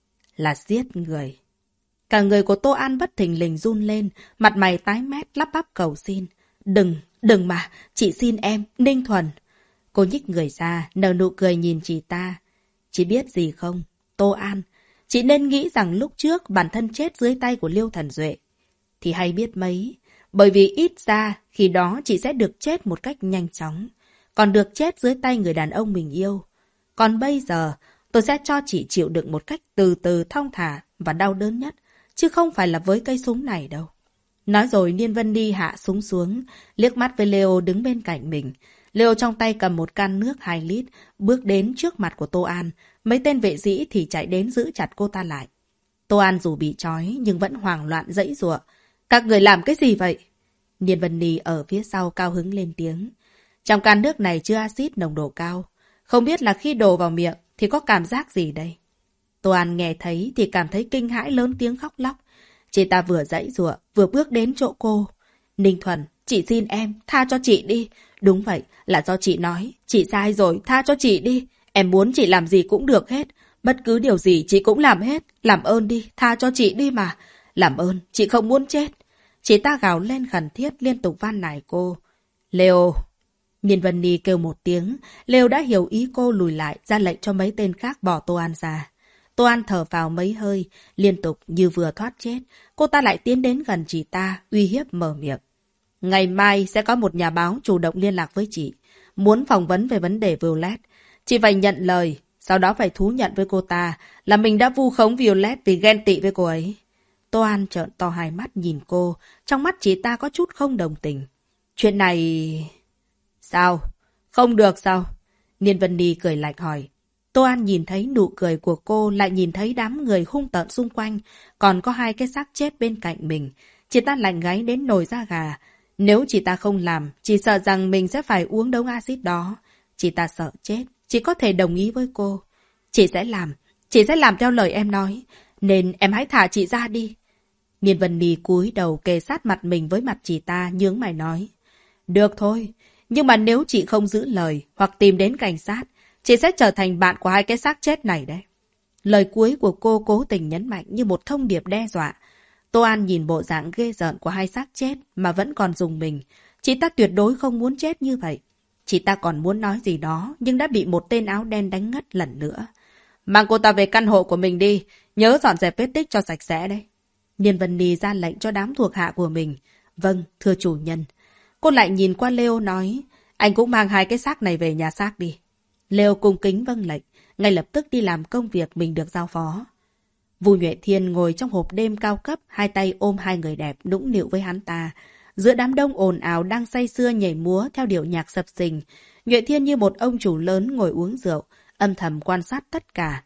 Là giết người. Cả người của Tô An bất thình lình run lên, mặt mày tái mét lắp bắp cầu xin. Đừng, đừng mà, chị xin em, Ninh Thuần. Cô nhích người ra, nở nụ cười nhìn chị ta. Chị biết gì không? Tô An, chị nên nghĩ rằng lúc trước bản thân chết dưới tay của Liêu Thần Duệ. Thì hay biết mấy, bởi vì ít ra khi đó chị sẽ được chết một cách nhanh chóng, còn được chết dưới tay người đàn ông mình yêu. Còn bây giờ, tôi sẽ cho chị chịu đựng một cách từ từ thong thả và đau đớn nhất, chứ không phải là với cây súng này đâu. Nói rồi Niên Vân Ni hạ súng xuống, liếc mắt với Leo đứng bên cạnh mình. Leo trong tay cầm một can nước hai lít, bước đến trước mặt của Tô An. Mấy tên vệ sĩ thì chạy đến giữ chặt cô ta lại. Tô An dù bị trói nhưng vẫn hoảng loạn giãy giụa. Các người làm cái gì vậy? Niên Vân Ni ở phía sau cao hứng lên tiếng. Trong can nước này chứa axit nồng độ cao. Không biết là khi đổ vào miệng thì có cảm giác gì đây? Tô An nghe thấy thì cảm thấy kinh hãi lớn tiếng khóc lóc. Chị ta vừa giãy giụa vừa bước đến chỗ cô. Ninh Thuần, chị xin em, tha cho chị đi. Đúng vậy, là do chị nói. Chị sai rồi, tha cho chị đi. Em muốn chị làm gì cũng được hết. Bất cứ điều gì chị cũng làm hết. Làm ơn đi, tha cho chị đi mà. Làm ơn, chị không muốn chết. Chị ta gào lên khẩn thiết liên tục van nài cô. Leo. Niên Vân Ni kêu một tiếng. Leo đã hiểu ý cô lùi lại ra lệnh cho mấy tên khác bỏ Tô An ra. Tô An thở vào mấy hơi, liên tục như vừa thoát chết. Cô ta lại tiến đến gần chị ta, uy hiếp mở miệng. Ngày mai sẽ có một nhà báo chủ động liên lạc với chị. Muốn phỏng vấn về vấn đề Violet. Chị phải nhận lời, sau đó phải thú nhận với cô ta là mình đã vu khống Violet vì ghen tị với cô ấy. Tô An trợn to hai mắt nhìn cô, trong mắt chị ta có chút không đồng tình. Chuyện này... Sao? Không được sao? Niên Vân Ni cười lạnh hỏi. Tô An nhìn thấy nụ cười của cô, lại nhìn thấy đám người hung tợn xung quanh, còn có hai cái xác chết bên cạnh mình. Chị ta lạnh gáy đến nổi da gà. Nếu chị ta không làm, chị sợ rằng mình sẽ phải uống đống axit đó. Chị ta sợ chết, chị có thể đồng ý với cô. Chị sẽ làm, chị sẽ làm theo lời em nói, nên em hãy thả chị ra đi. Niên Vân Ni cúi đầu kề sát mặt mình với mặt chị ta, nhướng mày nói. Được thôi, nhưng mà nếu chị không giữ lời hoặc tìm đến cảnh sát, chị sẽ trở thành bạn của hai cái xác chết này đấy. Lời cuối của cô cố tình nhấn mạnh như một thông điệp đe dọa. Tô An nhìn bộ dạng ghê rợn của hai xác chết mà vẫn còn rùng mình. Chị ta tuyệt đối không muốn chết như vậy. Chị ta còn muốn nói gì đó nhưng đã bị một tên áo đen đánh ngất lần nữa. Mang cô ta về căn hộ của mình đi. Nhớ dọn dẹp vết tích cho sạch sẽ đấy. Niên Vân Ni ra lệnh cho đám thuộc hạ của mình. Vâng, thưa chủ nhân. Cô lại nhìn qua Leo nói. Anh cũng mang hai cái xác này về nhà xác đi. Leo cung kính vâng lệnh. Ngay lập tức đi làm công việc mình được giao phó. Vu Nhuệ Thiên ngồi trong hộp đêm cao cấp, hai tay ôm hai người đẹp nũng nịu với hắn ta. Giữa đám đông ồn ào đang say sưa nhảy múa theo điệu nhạc sập sình, Nhuệ Thiên như một ông chủ lớn ngồi uống rượu, âm thầm quan sát tất cả.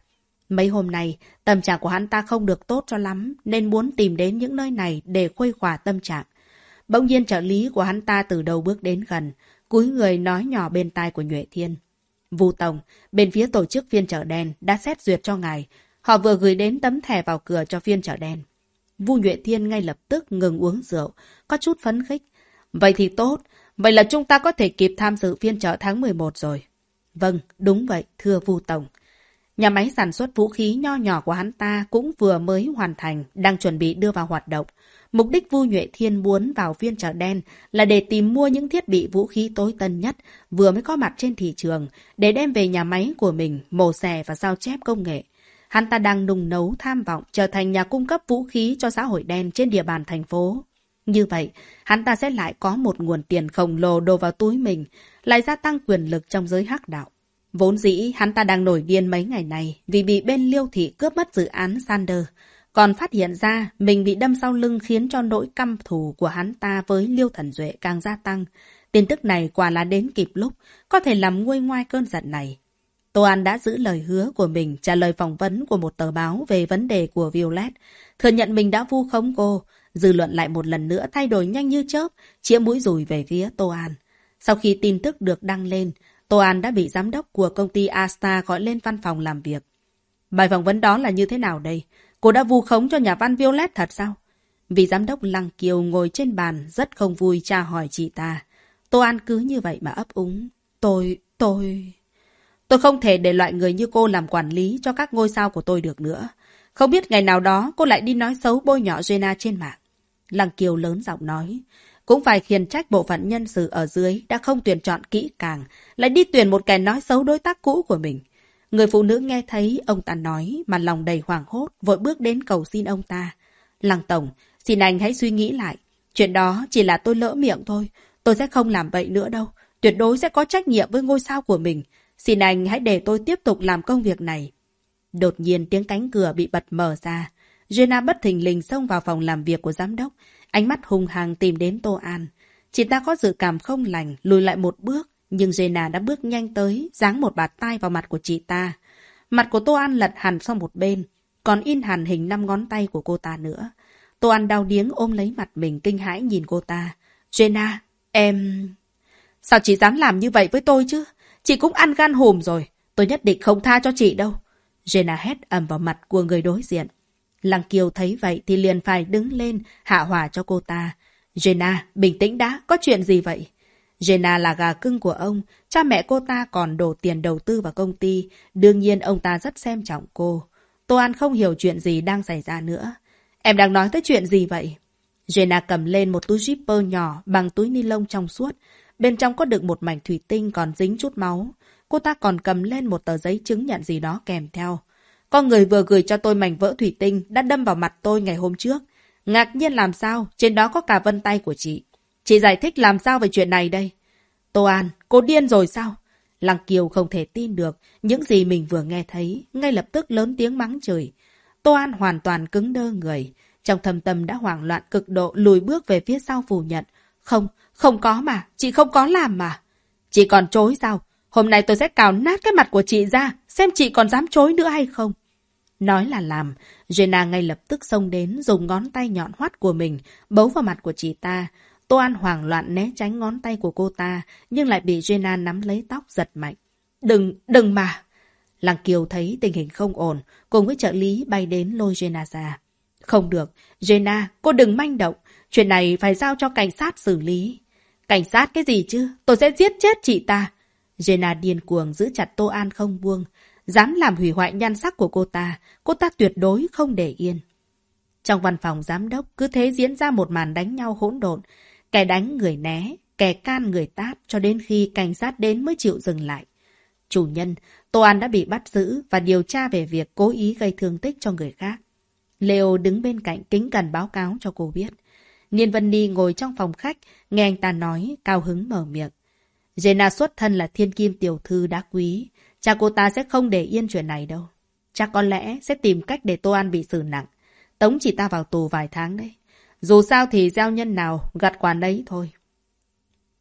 Mấy hôm nay, tâm trạng của hắn ta không được tốt cho lắm, nên muốn tìm đến những nơi này để khuây khỏa tâm trạng. Bỗng nhiên trợ lý của hắn ta từ đầu bước đến gần, cúi người nói nhỏ bên tai của Nhuệ Thiên. Vu Tổng, bên phía tổ chức phiên chợ đen đã xét duyệt cho ngài. Họ vừa gửi đến tấm thẻ vào cửa cho phiên chợ đen. Vu Nhuệ Thiên ngay lập tức ngừng uống rượu, có chút phấn khích. Vậy thì tốt, vậy là chúng ta có thể kịp tham dự phiên chợ tháng mười một rồi. Vâng, đúng vậy, thưa Vu Tổng. Nhà máy sản xuất vũ khí nho nhỏ của hắn ta cũng vừa mới hoàn thành, đang chuẩn bị đưa vào hoạt động. Mục đích Vu Nhuệ Thiên muốn vào phiên chợ đen là để tìm mua những thiết bị vũ khí tối tân nhất vừa mới có mặt trên thị trường để đem về nhà máy của mình mổ xẻ và sao chép công nghệ. Hắn ta đang nung nấu tham vọng trở thành nhà cung cấp vũ khí cho xã hội đen trên địa bàn thành phố. Như vậy, hắn ta sẽ lại có một nguồn tiền khổng lồ đổ vào túi mình, lại gia tăng quyền lực trong giới hắc đạo. Vốn dĩ, hắn ta đang nổi điên mấy ngày này vì bị bên Liêu Thị cướp mất dự án Sander. Còn phát hiện ra mình bị đâm sau lưng khiến cho nỗi căm thù của hắn ta với Liêu Thần Duệ càng gia tăng. Tin tức này quả là đến kịp lúc, có thể làm nguôi ngoai cơn giận này. Tô An đã giữ lời hứa của mình trả lời phỏng vấn của một tờ báo về vấn đề của Violet. Thừa nhận mình đã vu khống cô, dư luận lại một lần nữa thay đổi nhanh như chớp, chĩa mũi dùi về phía Tô An. Sau khi tin tức được đăng lên, Tô An đã bị giám đốc của công ty Asta gọi lên văn phòng làm việc. Bài phỏng vấn đó là như thế nào đây? Cô đã vu khống cho nhà văn Violet thật sao? Vì giám đốc Lăng Kiều ngồi trên bàn rất không vui tra hỏi chị ta. Tô An cứ như vậy mà ấp úng. Tôi, tôi... Tôi không thể để loại người như cô làm quản lý cho các ngôi sao của tôi được nữa. Không biết ngày nào đó cô lại đi nói xấu bôi nhọ Jenna trên mạng. Lăng Kiều lớn giọng nói. Cũng phải khiển trách bộ phận nhân sự ở dưới đã không tuyển chọn kỹ càng, lại đi tuyển một kẻ nói xấu đối tác cũ của mình. Người phụ nữ nghe thấy ông ta nói mà lòng đầy hoảng hốt, vội bước đến cầu xin ông ta. Lăng Tổng, xin anh hãy suy nghĩ lại. Chuyện đó chỉ là tôi lỡ miệng thôi. Tôi sẽ không làm vậy nữa đâu. Tuyệt đối sẽ có trách nhiệm với ngôi sao của mình. Xin anh hãy để tôi tiếp tục làm công việc này. Đột nhiên tiếng cánh cửa bị bật mở ra. Jenna bất thình lình xông vào phòng làm việc của giám đốc. Ánh mắt hung hăng tìm đến Tô An. Chị ta có dự cảm không lành, lùi lại một bước. Nhưng Jenna đã bước nhanh tới, giáng một bạt tai vào mặt của chị ta. Mặt của Tô An lật hẳn sang một bên, còn in hẳn hình năm ngón tay của cô ta nữa. Tô An đau điếng ôm lấy mặt mình kinh hãi nhìn cô ta. Jenna, em... Sao chị dám làm như vậy với tôi chứ? Chị cũng ăn gan hùm rồi. Tôi nhất định không tha cho chị đâu. Jenna hét ầm vào mặt của người đối diện. Lăng Kiều thấy vậy thì liền phải đứng lên hạ hỏa cho cô ta. Jenna, bình tĩnh đã, có chuyện gì vậy? Jenna là gà cưng của ông, cha mẹ cô ta còn đổ tiền đầu tư vào công ty, đương nhiên ông ta rất xem trọng cô. Tô An không hiểu chuyện gì đang xảy ra nữa. Em đang nói tới chuyện gì vậy? Jenna cầm lên một túi zipper nhỏ bằng túi ni lông trong suốt, bên trong có đựng một mảnh thủy tinh còn dính chút máu. Cô ta còn cầm lên một tờ giấy chứng nhận gì đó kèm theo. Con người vừa gửi cho tôi mảnh vỡ thủy tinh đã đâm vào mặt tôi ngày hôm trước. Ngạc nhiên làm sao, trên đó có cả vân tay của chị. Chị giải thích làm sao về chuyện này đây? Tô An, cô điên rồi sao? Lăng Kiều không thể tin được những gì mình vừa nghe thấy, ngay lập tức lớn tiếng mắng chửi. Tô An hoàn toàn cứng đơ người, trong thâm tâm đã hoảng loạn cực độ lùi bước về phía sau phủ nhận. Không, không có mà, chị không có làm mà. Chị còn chối sao? Hôm nay tôi sẽ cào nát cái mặt của chị ra, xem chị còn dám chối nữa hay không. Nói là làm, Jenna ngay lập tức xông đến dùng ngón tay nhọn hoắt của mình bấu vào mặt của chị ta. Tô An hoảng loạn né tránh ngón tay của cô ta, nhưng lại bị Jenna nắm lấy tóc giật mạnh. Đừng, đừng mà! Lăng Kiều thấy tình hình không ổn, cùng với trợ lý bay đến lôi Jenna ra. Không được, Jenna, cô đừng manh động, chuyện này phải giao cho cảnh sát xử lý. Cảnh sát cái gì chứ, tôi sẽ giết chết chị ta. Jenna điên cuồng giữ chặt Tô An không buông, dám làm hủy hoại nhan sắc của cô ta, cô ta tuyệt đối không để yên. Trong văn phòng giám đốc cứ thế diễn ra một màn đánh nhau hỗn độn, kẻ đánh người né, kẻ can người tát cho đến khi cảnh sát đến mới chịu dừng lại. Chủ nhân, Tô An đã bị bắt giữ và điều tra về việc cố ý gây thương tích cho người khác. Leo đứng bên cạnh kính cẩn báo cáo cho cô biết. Niên Vân Ni ngồi trong phòng khách, nghe anh ta nói, cao hứng mở miệng. Jenna xuất thân là thiên kim tiểu thư đá quý, cha cô ta sẽ không để yên chuyện này đâu. Cha có lẽ sẽ tìm cách để Tô An bị xử nặng, tống chị ta vào tù vài tháng đấy. Dù sao thì gieo nhân nào gặt quả đấy thôi.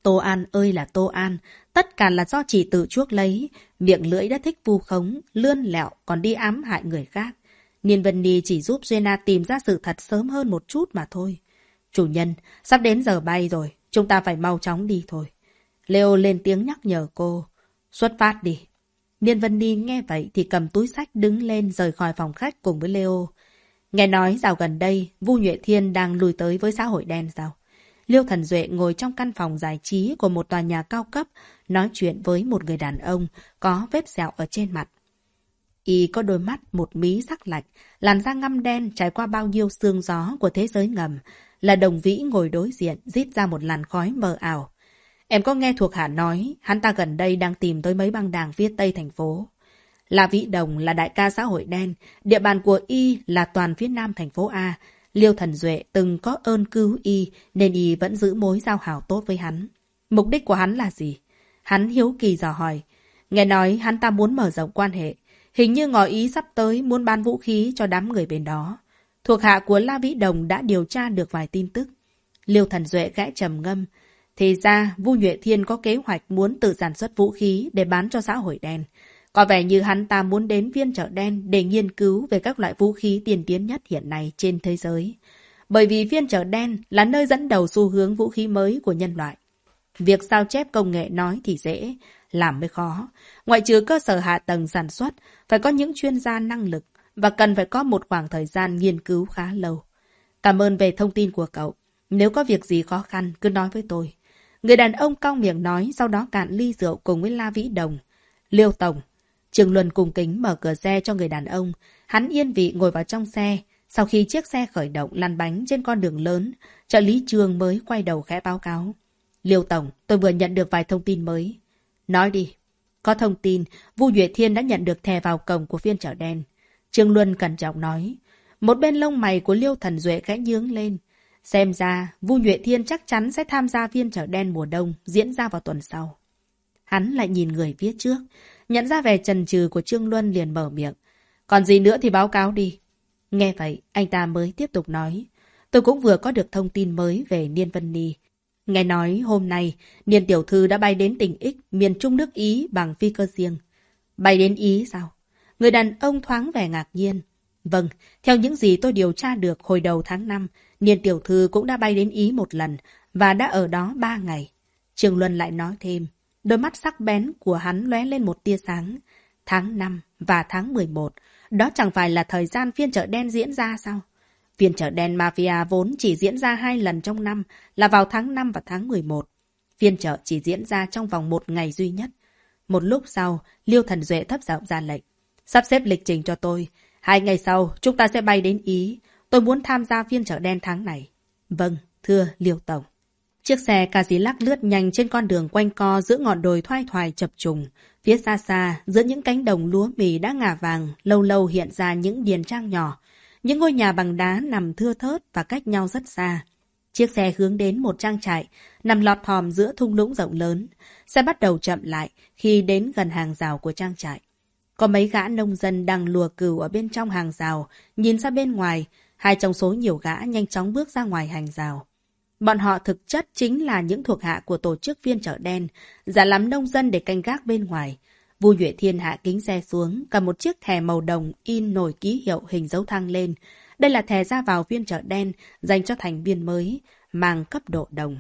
Tô An ơi là Tô An, tất cả là do chị tự chuốc lấy, miệng lưỡi đã thích vu khống, lươn lẹo còn đi ám hại người khác. Niên Vân Ni chỉ giúp Jenna tìm ra sự thật sớm hơn một chút mà thôi. Chủ nhân, sắp đến giờ bay rồi, chúng ta phải mau chóng đi thôi. Leo lên tiếng nhắc nhở cô. Xuất phát đi. Niên Vân Ni nghe vậy thì cầm túi xách đứng lên rời khỏi phòng khách cùng với Leo. Nghe nói dạo gần đây, Vu Nhuệ Thiên đang lùi tới với xã hội đen sao? Liêu Thần Duệ ngồi trong căn phòng giải trí của một tòa nhà cao cấp, nói chuyện với một người đàn ông có vết sẹo ở trên mặt. Y có đôi mắt một mí sắc lạnh, làn da ngăm đen trải qua bao nhiêu sương gió của thế giới ngầm. Là Đồng Vĩ ngồi đối diện, rít ra một làn khói mờ ảo. Em có nghe thuộc hạ nói, hắn ta gần đây đang tìm tới mấy băng đảng phía tây thành phố. La Vĩ Đồng là đại ca xã hội đen, địa bàn của Y là toàn phía nam thành phố A. Liêu Thần Duệ từng có ơn cứu Y, nên Y vẫn giữ mối giao hảo tốt với hắn. Mục đích của hắn là gì? Hắn hiếu kỳ dò hỏi. Nghe nói hắn ta muốn mở rộng quan hệ. Hình như ngỏ ý sắp tới muốn bán vũ khí cho đám người bên đó. Thuộc hạ của La Vĩ Đồng đã điều tra được vài tin tức. Liêu Thần Duệ gãi trầm ngâm. Thì ra, Vu Nhuệ Thiên có kế hoạch muốn tự sản xuất vũ khí để bán cho xã hội đen. Có vẻ như hắn ta muốn đến phiên chợ đen để nghiên cứu về các loại vũ khí tiên tiến nhất hiện nay trên thế giới. Bởi vì phiên chợ đen là nơi dẫn đầu xu hướng vũ khí mới của nhân loại. Việc sao chép công nghệ nói thì dễ, làm mới khó. Ngoại trừ cơ sở hạ tầng sản xuất, phải có những chuyên gia năng lực và cần phải có một khoảng thời gian nghiên cứu khá lâu. Cảm ơn về thông tin của cậu. Nếu có việc gì khó khăn, cứ nói với tôi. Người đàn ông cong miệng nói, sau đó cạn ly rượu cùng với La Vĩ Đồng. Liêu Tổng. Trường Luân cung kính mở cửa xe cho người đàn ông. Hắn yên vị ngồi vào trong xe. Sau khi chiếc xe khởi động lăn bánh trên con đường lớn, trợ lý Trường mới quay đầu khẽ báo cáo. Liêu Tổng, tôi vừa nhận được vài thông tin mới. Nói đi. Có thông tin, Vu Nhuệ Thiên đã nhận được thẻ vào cổng của phiên chợ đen. Trương Luân cẩn trọng nói. Một bên lông mày của Liêu Thần Duệ khẽ nhướng lên. Xem ra, Vu Nhuệ Thiên chắc chắn sẽ tham gia phiên chợ đen mùa đông diễn ra vào tuần sau. Hắn lại nhìn người phía trước, nhận ra vẻ chần chừ của Trương Luân liền mở miệng. Còn gì nữa thì báo cáo đi. Nghe vậy, anh ta mới tiếp tục nói. Tôi cũng vừa có được thông tin mới về Niên Vân Ni. Nghe nói hôm nay, Niên Tiểu Thư đã bay đến tỉnh X, miền Trung nước Ý bằng phi cơ riêng. Bay đến Ý sao? Người đàn ông thoáng vẻ ngạc nhiên. Vâng, theo những gì tôi điều tra được hồi đầu tháng năm, Niên Tiểu Thư cũng đã bay đến Ý một lần và đã ở đó ba ngày. Trường Luân lại nói thêm, đôi mắt sắc bén của hắn lóe lên một tia sáng. Tháng năm và tháng mười một, đó chẳng phải là thời gian phiên chợ đen diễn ra sao? Phiên chợ đen Mafia vốn chỉ diễn ra hai lần trong năm là vào tháng năm và tháng mười một. Phiên chợ chỉ diễn ra trong vòng một ngày duy nhất. Một lúc sau, Liêu Thần Duệ thấp giọng ra lệnh. Sắp xếp lịch trình cho tôi. Hai ngày sau, chúng ta sẽ bay đến Ý. Tôi muốn tham gia phiên chợ đen tháng này. Vâng, thưa Liêu Tổng. Chiếc xe Cadillac lướt nhanh trên con đường quanh co giữa ngọn đồi thoai thoải chập trùng. Phía xa xa, giữa những cánh đồng lúa mì đã ngả vàng, lâu lâu hiện ra những điền trang nhỏ. Những ngôi nhà bằng đá nằm thưa thớt và cách nhau rất xa. Chiếc xe hướng đến một trang trại, nằm lọt thòm giữa thung lũng rộng lớn. Xe bắt đầu chậm lại khi đến gần hàng rào của trang trại. Có mấy gã nông dân đang lùa cừu ở bên trong hàng rào, nhìn ra bên ngoài, hai trong số nhiều gã nhanh chóng bước ra ngoài hàng rào. Bọn họ thực chất chính là những thuộc hạ của tổ chức phiên chợ đen, giả làm nông dân để canh gác bên ngoài. Vu Nhuệ Thiên hạ kính xe xuống, cầm một chiếc thẻ màu đồng in nổi ký hiệu hình dấu thang lên. Đây là thẻ ra vào phiên chợ đen dành cho thành viên mới, mang cấp độ đồng.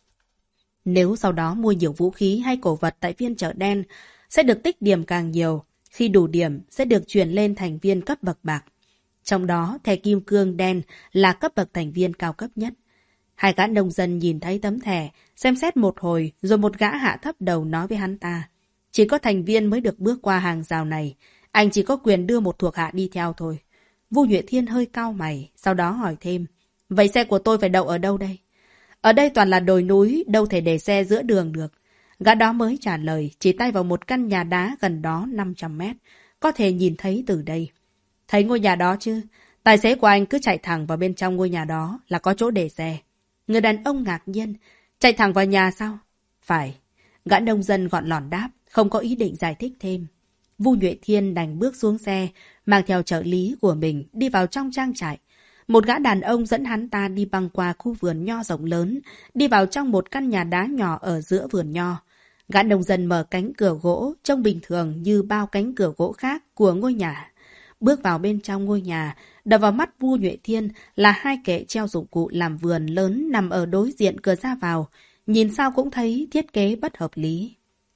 Nếu sau đó mua nhiều vũ khí hay cổ vật tại phiên chợ đen, sẽ được tích điểm càng nhiều. Khi đủ điểm, sẽ được chuyển lên thành viên cấp bậc bạc. Trong đó, thẻ kim cương đen là cấp bậc thành viên cao cấp nhất. Hai gã nông dân nhìn thấy tấm thẻ, xem xét một hồi, rồi một gã hạ thấp đầu nói với hắn ta. Chỉ có thành viên mới được bước qua hàng rào này. Anh chỉ có quyền đưa một thuộc hạ đi theo thôi. Vu Nhuệ Thiên hơi cau mày, sau đó hỏi thêm. Vậy xe của tôi phải đậu ở đâu đây? Ở đây toàn là đồi núi, đâu thể để xe giữa đường được. Gã đó mới trả lời, chỉ tay vào một căn nhà đá gần đó năm trăm mét. Có thể nhìn thấy từ đây. Thấy ngôi nhà đó chứ? Tài xế của anh cứ chạy thẳng vào bên trong ngôi nhà đó là có chỗ để xe. Người đàn ông ngạc nhiên. Chạy thẳng vào nhà sao? Phải. Gã nông dân gọn lỏn đáp, không có ý định giải thích thêm. Vu Nhuệ Thiên đành bước xuống xe, mang theo trợ lý của mình đi vào trong trang trại. Một gã đàn ông dẫn hắn ta đi băng qua khu vườn nho rộng lớn, đi vào trong một căn nhà đá nhỏ ở giữa vườn nho. Gã nông dân mở cánh cửa gỗ, trông bình thường như bao cánh cửa gỗ khác của ngôi nhà. Bước vào bên trong ngôi nhà, đập vào mắt Vu Nhuệ Thiên là hai kệ treo dụng cụ làm vườn lớn nằm ở đối diện cửa ra vào. Nhìn sao cũng thấy thiết kế bất hợp lý.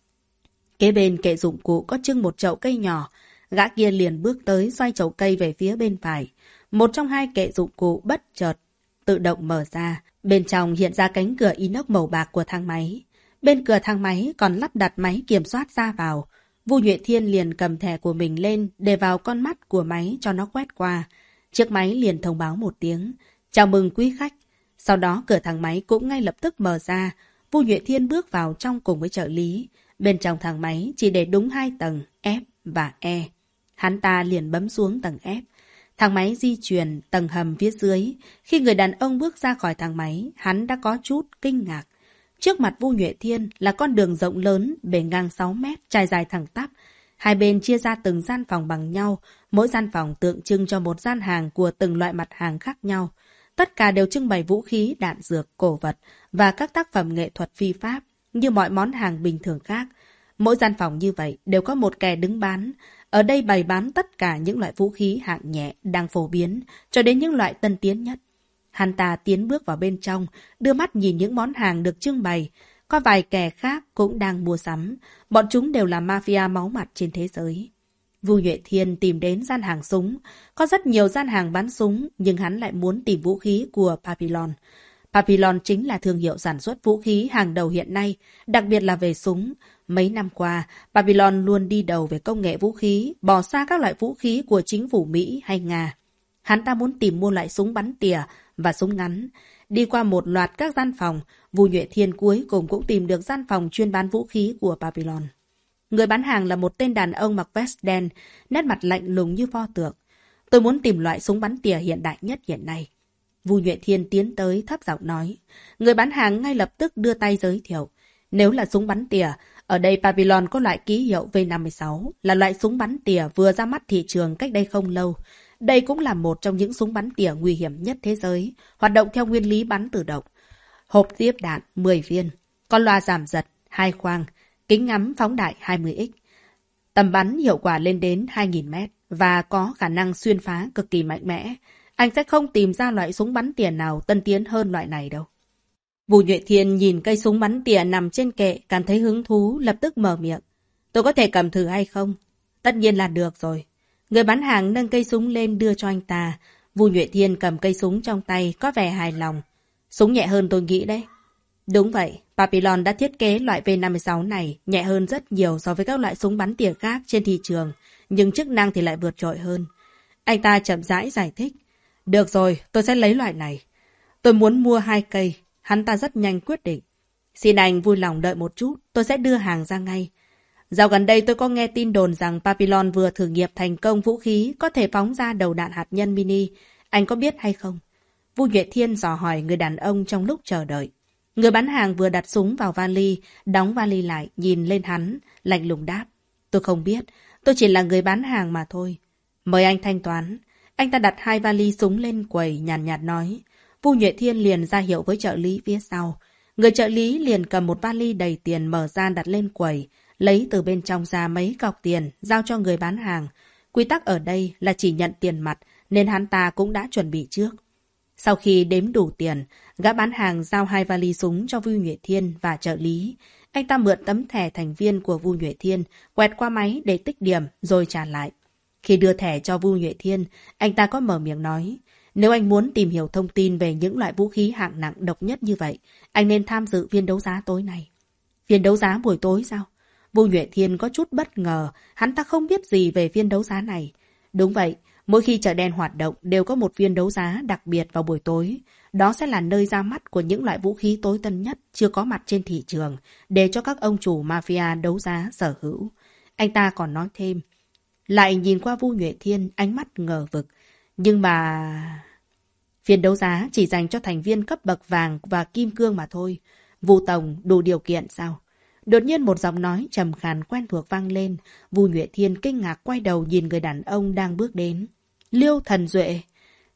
Kế bên kệ dụng cụ có trưng một chậu cây nhỏ. Gã kia liền bước tới xoay chậu cây về phía bên phải. Một trong hai kệ dụng cụ bất chợt tự động mở ra. Bên trong hiện ra cánh cửa inox màu bạc của thang máy. Bên cửa thang máy còn lắp đặt máy kiểm soát ra vào. Vu Nhuệ Thiên liền cầm thẻ của mình lên để vào con mắt của máy cho nó quét qua. Chiếc máy liền thông báo một tiếng. Chào mừng quý khách. Sau đó cửa thang máy cũng ngay lập tức mở ra. Vu Nhuệ Thiên bước vào trong cùng với trợ lý. Bên trong thang máy chỉ để đúng hai tầng F và E. Hắn ta liền bấm xuống tầng F. Thang máy di chuyển tầng hầm phía dưới. Khi người đàn ông bước ra khỏi thang máy, hắn đã có chút kinh ngạc. Trước mặt Vu Nhuệ Thiên là con đường rộng lớn, bề ngang sáu mét, trải dài thẳng tắp. Hai bên chia ra từng gian phòng bằng nhau, mỗi gian phòng tượng trưng cho một gian hàng của từng loại mặt hàng khác nhau. Tất cả đều trưng bày vũ khí, đạn dược, cổ vật và các tác phẩm nghệ thuật phi pháp, như mọi món hàng bình thường khác. Mỗi gian phòng như vậy đều có một kẻ đứng bán. Ở đây bày bán tất cả những loại vũ khí hạng nhẹ đang phổ biến, cho đến những loại tân tiến nhất. Hắn ta tiến bước vào bên trong, đưa mắt nhìn những món hàng được trưng bày. Có vài kẻ khác cũng đang mua sắm. Bọn chúng đều là mafia máu mặt trên thế giới. Vu Nhuệ Thiên tìm đến gian hàng súng. Có rất nhiều gian hàng bán súng, nhưng hắn lại muốn tìm vũ khí của Papillon. Papillon chính là thương hiệu sản xuất vũ khí hàng đầu hiện nay, đặc biệt là về súng. Mấy năm qua, Papillon luôn đi đầu về công nghệ vũ khí, bỏ xa các loại vũ khí của chính phủ Mỹ hay Nga. Hắn ta muốn tìm mua loại súng bắn tỉa và súng ngắn. Đi qua một loạt các gian phòng, Vu Nhuệ Thiên cuối cùng cũng tìm được gian phòng chuyên bán vũ khí của Papillon. Người bán hàng là một tên đàn ông mặc vest đen, nét mặt lạnh lùng như pho tượng. Tôi muốn tìm loại súng bắn tỉa hiện đại nhất hiện nay. Vu Nhuệ Thiên tiến tới thấp giọng nói. Người bán hàng ngay lập tức đưa tay giới thiệu. Nếu là súng bắn tỉa, ở đây Papillon có loại ký hiệu V năm mươi sáu, là loại súng bắn tỉa vừa ra mắt thị trường cách đây không lâu. Đây cũng là một trong những súng bắn tỉa nguy hiểm nhất thế giới, hoạt động theo nguyên lý bắn tự động. Hộp tiếp đạn mười viên, con loa giảm giật hai khoang, kính ngắm phóng đại hai mươi x. Tầm bắn hiệu quả lên đến hai nghìn mét và có khả năng xuyên phá cực kỳ mạnh mẽ. Anh sẽ không tìm ra loại súng bắn tỉa nào tân tiến hơn loại này đâu. Vu Nhuệ Thiên nhìn cây súng bắn tỉa nằm trên kệ, cảm thấy hứng thú, lập tức mở miệng. Tôi có thể cầm thử hay không? Tất nhiên là được rồi. Người bán hàng nâng cây súng lên đưa cho anh ta. Vu Nhuệ Thiên cầm cây súng trong tay, có vẻ hài lòng. Súng nhẹ hơn tôi nghĩ đấy. Đúng vậy, Papillon đã thiết kế loại V năm mươi sáu này nhẹ hơn rất nhiều so với các loại súng bắn tỉa khác trên thị trường, nhưng chức năng thì lại vượt trội hơn. Anh ta chậm rãi giải thích. Được rồi, tôi sẽ lấy loại này. Tôi muốn mua hai cây. Hắn ta rất nhanh quyết định. Xin anh vui lòng đợi một chút, tôi sẽ đưa hàng ra ngay. Dạo gần đây tôi có nghe tin đồn rằng Papillon vừa thử nghiệm thành công vũ khí có thể phóng ra đầu đạn hạt nhân mini. Anh có biết hay không? Vu Nhuệ Thiên dò hỏi người đàn ông trong lúc chờ đợi. Người bán hàng vừa đặt súng vào vali, đóng vali lại, nhìn lên hắn, lạnh lùng đáp. Tôi không biết, tôi chỉ là người bán hàng mà thôi. Mời anh thanh toán. Anh ta đặt hai vali súng lên quầy, nhàn nhạt, nhạt nói. Vu Nhuệ Thiên liền ra hiệu với trợ lý phía sau. Người trợ lý liền cầm một vali đầy tiền mở ra đặt lên quầy, lấy từ bên trong ra mấy cọc tiền, giao cho người bán hàng. Quy tắc ở đây là chỉ nhận tiền mặt, nên hắn ta cũng đã chuẩn bị trước. Sau khi đếm đủ tiền, gã bán hàng giao hai vali súng cho Vu Nhuệ Thiên và trợ lý. Anh ta mượn tấm thẻ thành viên của Vu Nhuệ Thiên, quẹt qua máy để tích điểm rồi trả lại. Khi đưa thẻ cho Vu Nhuệ Thiên, anh ta có mở miệng nói. Nếu anh muốn tìm hiểu thông tin về những loại vũ khí hạng nặng độc nhất như vậy, anh nên tham dự phiên đấu giá tối nay. Phiên đấu giá buổi tối sao? Vu Nhuệ Thiên có chút bất ngờ, hắn ta không biết gì về phiên đấu giá này. Đúng vậy, mỗi khi chợ đen hoạt động đều có một phiên đấu giá đặc biệt vào buổi tối. Đó sẽ là nơi ra mắt của những loại vũ khí tối tân nhất chưa có mặt trên thị trường, để cho các ông chủ mafia đấu giá sở hữu. Anh ta còn nói thêm. Lại nhìn qua Vu Nhuệ Thiên, ánh mắt ngờ vực. Nhưng mà... Phiên đấu giá chỉ dành cho thành viên cấp bậc vàng và kim cương mà thôi. Vu Tổng đủ điều kiện sao? Đột nhiên một giọng nói trầm khàn quen thuộc vang lên. Vu Nhuệ Thiên kinh ngạc quay đầu nhìn người đàn ông đang bước đến. Liêu Thần Duệ.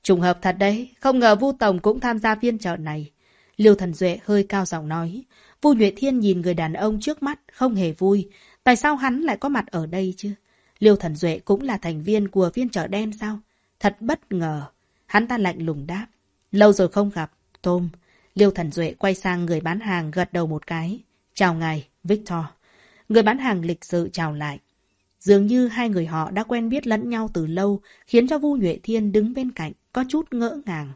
Trùng hợp thật đấy, không ngờ Vu Tổng cũng tham gia phiên chợ này. Liêu Thần Duệ hơi cao giọng nói. Vu Nhuệ Thiên nhìn người đàn ông trước mắt không hề vui. Tại sao hắn lại có mặt ở đây chứ? Liêu Thần Duệ cũng là thành viên của phiên chợ đen sao? Thật bất ngờ. Hắn ta lạnh lùng đáp. Lâu rồi không gặp, Tom. Liêu Thần Duệ quay sang người bán hàng gật đầu một cái. Chào ngài, Victor. Người bán hàng lịch sự chào lại. Dường như hai người họ đã quen biết lẫn nhau từ lâu, khiến cho Vu Nhuệ Thiên đứng bên cạnh có chút ngỡ ngàng.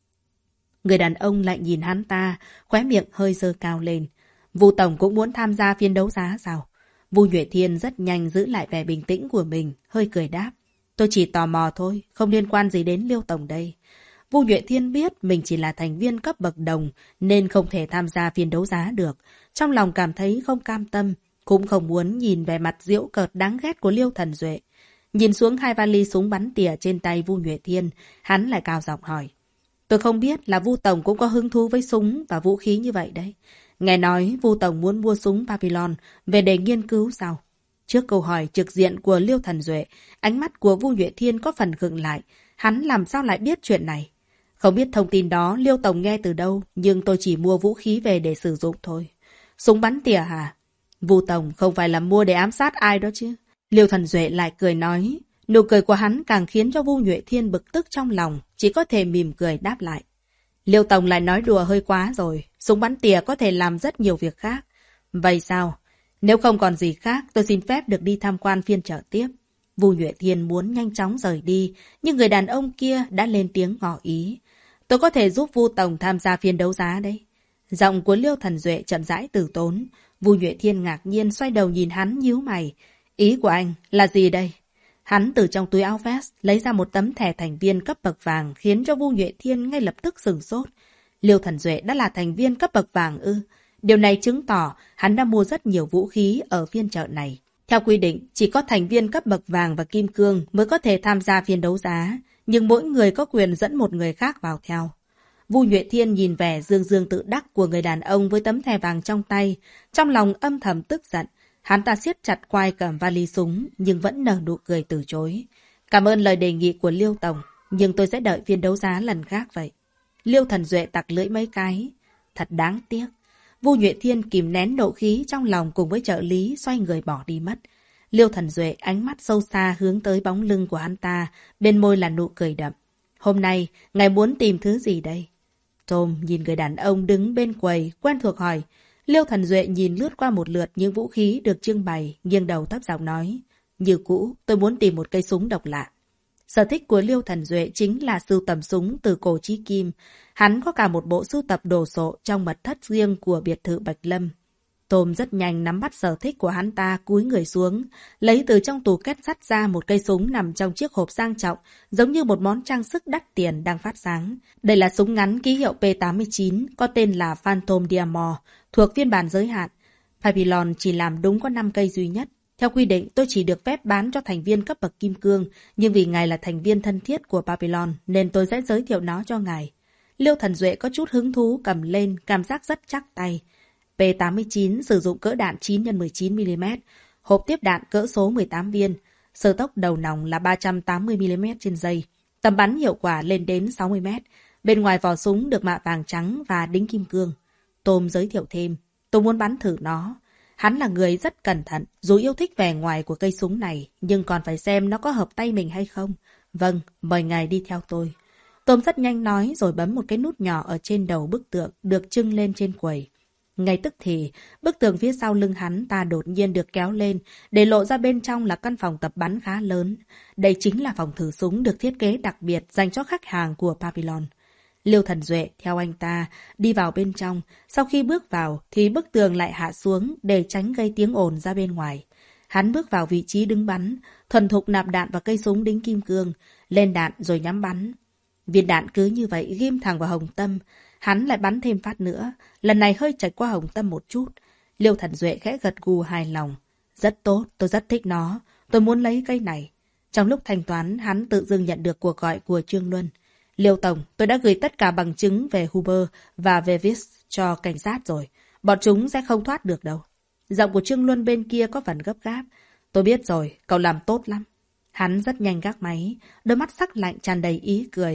Người đàn ông lại nhìn hắn ta, khóe miệng hơi giơ cao lên. Vu Tổng cũng muốn tham gia phiên đấu giá sao? Vu Nhuệ Thiên rất nhanh giữ lại vẻ bình tĩnh của mình, hơi cười đáp. Tôi chỉ tò mò thôi, không liên quan gì đến Liêu Tổng đây. Vu Nhuệ Thiên biết mình chỉ là thành viên cấp bậc đồng nên không thể tham gia phiên đấu giá được. Trong lòng cảm thấy không cam tâm, cũng không muốn nhìn về mặt giễu cợt đáng ghét của Liêu Thần Duệ. Nhìn xuống hai vali súng bắn tỉa trên tay Vu Nhuệ Thiên, hắn lại cao giọng hỏi. Tôi không biết là Vu Tổng cũng có hứng thú với súng và vũ khí như vậy đấy. Nghe nói Vu Tổng muốn mua súng Babylon về để nghiên cứu sao? Trước câu hỏi trực diện của Liêu Thần Duệ, ánh mắt của Vu Nhuệ Thiên có phần khựng lại. Hắn làm sao lại biết chuyện này? Không biết thông tin đó Liêu Tổng nghe từ đâu, nhưng tôi chỉ mua vũ khí về để sử dụng thôi. Súng bắn tỉa hả? Vu Tổng không phải là mua để ám sát ai đó chứ? Liêu Thần Duệ lại cười nói. Nụ cười của hắn càng khiến cho Vu Nhuệ Thiên bực tức trong lòng, chỉ có thể mỉm cười đáp lại. Liêu Tổng lại nói đùa hơi quá rồi, súng bắn tỉa có thể làm rất nhiều việc khác. Vậy sao? Nếu không còn gì khác, tôi xin phép được đi tham quan phiên chợ tiếp. Vu Nhuệ Thiên muốn nhanh chóng rời đi, nhưng người đàn ông kia đã lên tiếng ngỏ ý. Tôi có thể giúp Vu Tổng tham gia phiên đấu giá đấy. Giọng của Liêu Thần Duệ chậm rãi từ tốn. Vu Nhuệ Thiên ngạc nhiên xoay đầu nhìn hắn nhíu mày. Ý của anh là gì đây? Hắn từ trong túi áo vest lấy ra một tấm thẻ thành viên cấp bậc vàng khiến cho Vu Nhuệ Thiên ngay lập tức sửng sốt. Liêu Thần Duệ đã là thành viên cấp bậc vàng ư? Điều này chứng tỏ hắn đã mua rất nhiều vũ khí ở phiên chợ này. Theo quy định, chỉ có thành viên cấp bậc vàng và kim cương mới có thể tham gia phiên đấu giá, nhưng mỗi người có quyền dẫn một người khác vào theo. Vu Nhuệ Thiên nhìn vẻ dương dương tự đắc của người đàn ông với tấm thẻ vàng trong tay, trong lòng âm thầm tức giận. Hắn ta siết chặt quai cầm vali súng, nhưng vẫn nở nụ cười từ chối. Cảm ơn lời đề nghị của Liêu Tổng, nhưng tôi sẽ đợi phiên đấu giá lần khác vậy. Liêu Thần Duệ tặc lưỡi mấy cái. Thật đáng tiếc. Vu Nhuệ Thiên kìm nén nộ khí trong lòng cùng với trợ lý xoay người bỏ đi mất. Liêu Thần Duệ ánh mắt sâu xa hướng tới bóng lưng của hắn ta, bên môi là nụ cười đậm. Hôm nay, ngài muốn tìm thứ gì đây? Tom nhìn người đàn ông đứng bên quầy, quen thuộc hỏi. Liêu Thần Duệ nhìn lướt qua một lượt những vũ khí được trưng bày, nghiêng đầu thấp giọng nói. Như cũ, tôi muốn tìm một cây súng độc lạ. Sở thích của Liêu Thần Duệ chính là sưu tầm súng từ cổ chí kim. Hắn có cả một bộ sưu tập đồ sộ trong mật thất riêng của biệt thự Bạch Lâm. Tom rất nhanh nắm bắt sở thích của hắn ta, cúi người xuống, lấy từ trong tủ két sắt ra một cây súng nằm trong chiếc hộp sang trọng, giống như một món trang sức đắt tiền đang phát sáng. Đây là súng ngắn ký hiệu P tám mươi chín, có tên là Phantom Diamond, thuộc phiên bản giới hạn. Babylon chỉ làm đúng có năm cây duy nhất. Theo quy định, tôi chỉ được phép bán cho thành viên cấp bậc kim cương, nhưng vì ngài là thành viên thân thiết của Babylon, nên tôi sẽ giới thiệu nó cho ngài. Liêu Thần Duệ có chút hứng thú cầm lên, cảm giác rất chắc tay. P tám mươi chín sử dụng cỡ đạn chín nhân mười chín mi li mét, hộp tiếp đạn cỡ số mười tám viên, sơ tốc đầu nòng là ba trăm tám mươi mi li mét trên giây, tầm bắn hiệu quả lên đến sáu mươi mét. Bên ngoài vỏ súng được mạ vàng trắng và đính kim cương. Tom giới thiệu thêm, tôi muốn bắn thử nó. Hắn là người rất cẩn thận, dù yêu thích vẻ ngoài của cây súng này, nhưng còn phải xem nó có hợp tay mình hay không. Vâng, mời ngài đi theo tôi. Tom rất nhanh nói rồi bấm một cái nút nhỏ ở trên đầu bức tượng được trưng lên trên quầy. Ngay tức thì, bức tường phía sau lưng hắn ta đột nhiên được kéo lên, để lộ ra bên trong là căn phòng tập bắn khá lớn. Đây chính là phòng thử súng được thiết kế đặc biệt dành cho khách hàng của Babylon. Liêu Thần Duệ theo anh ta đi vào bên trong, sau khi bước vào thì bức tường lại hạ xuống để tránh gây tiếng ồn ra bên ngoài. Hắn bước vào vị trí đứng bắn, thuần thục nạp đạn vào cây súng đính kim cương, lên đạn rồi nhắm bắn. Viên đạn cứ như vậy ghim thẳng vào hồng tâm. Hắn lại bắn thêm phát nữa, lần này hơi chạch qua hồng tâm một chút. Liêu Thần Duệ khẽ gật gù hài lòng. Rất tốt, tôi rất thích nó, tôi muốn lấy cây này. Trong lúc thanh toán, hắn tự dưng nhận được cuộc gọi của Trương Luân. Liêu Tổng, tôi đã gửi tất cả bằng chứng về Huber và về Vis cho cảnh sát rồi. Bọn chúng sẽ không thoát được đâu. Giọng của Trương Luân bên kia có phần gấp gáp. Tôi biết rồi, cậu làm tốt lắm. Hắn rất nhanh gác máy, đôi mắt sắc lạnh tràn đầy ý cười.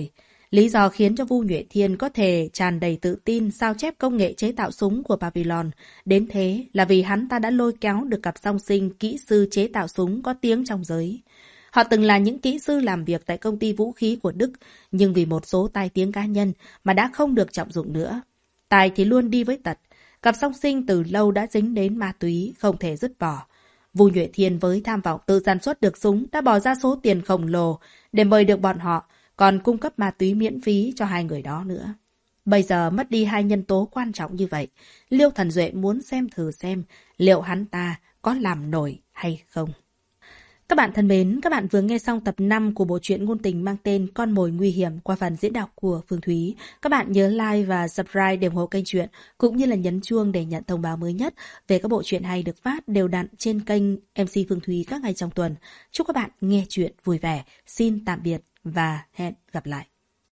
Lý do khiến cho Vu Nhuệ Thiên có thể tràn đầy tự tin sao chép công nghệ chế tạo súng của Babylon đến thế là vì hắn ta đã lôi kéo được cặp song sinh kỹ sư chế tạo súng có tiếng trong giới. Họ từng là những kỹ sư làm việc tại công ty vũ khí của Đức, nhưng vì một số tai tiếng cá nhân mà đã không được trọng dụng nữa. Tài thì luôn đi với tật. Cặp song sinh từ lâu đã dính đến ma túy, không thể dứt bỏ. Vu Nhuệ Thiên với tham vọng tự sản xuất được súng đã bỏ ra số tiền khổng lồ để mời được bọn họ, còn cung cấp ma túy miễn phí cho hai người đó nữa. Bây giờ mất đi hai nhân tố quan trọng như vậy, Liêu Thần Duệ muốn xem thử xem liệu hắn ta có làm nổi hay không. Các bạn thân mến, các bạn vừa nghe xong tập năm của bộ truyện ngôn tình mang tên Con mồi nguy hiểm qua phần diễn đọc của Phương Thúy. Các bạn nhớ like và subscribe để ủng hộ kênh truyện, cũng như là nhấn chuông để nhận thông báo mới nhất về các bộ truyện hay được phát đều đặn trên kênh em xê Phương Thúy các ngày trong tuần. Chúc các bạn nghe truyện vui vẻ. Xin tạm biệt và hẹn gặp lại.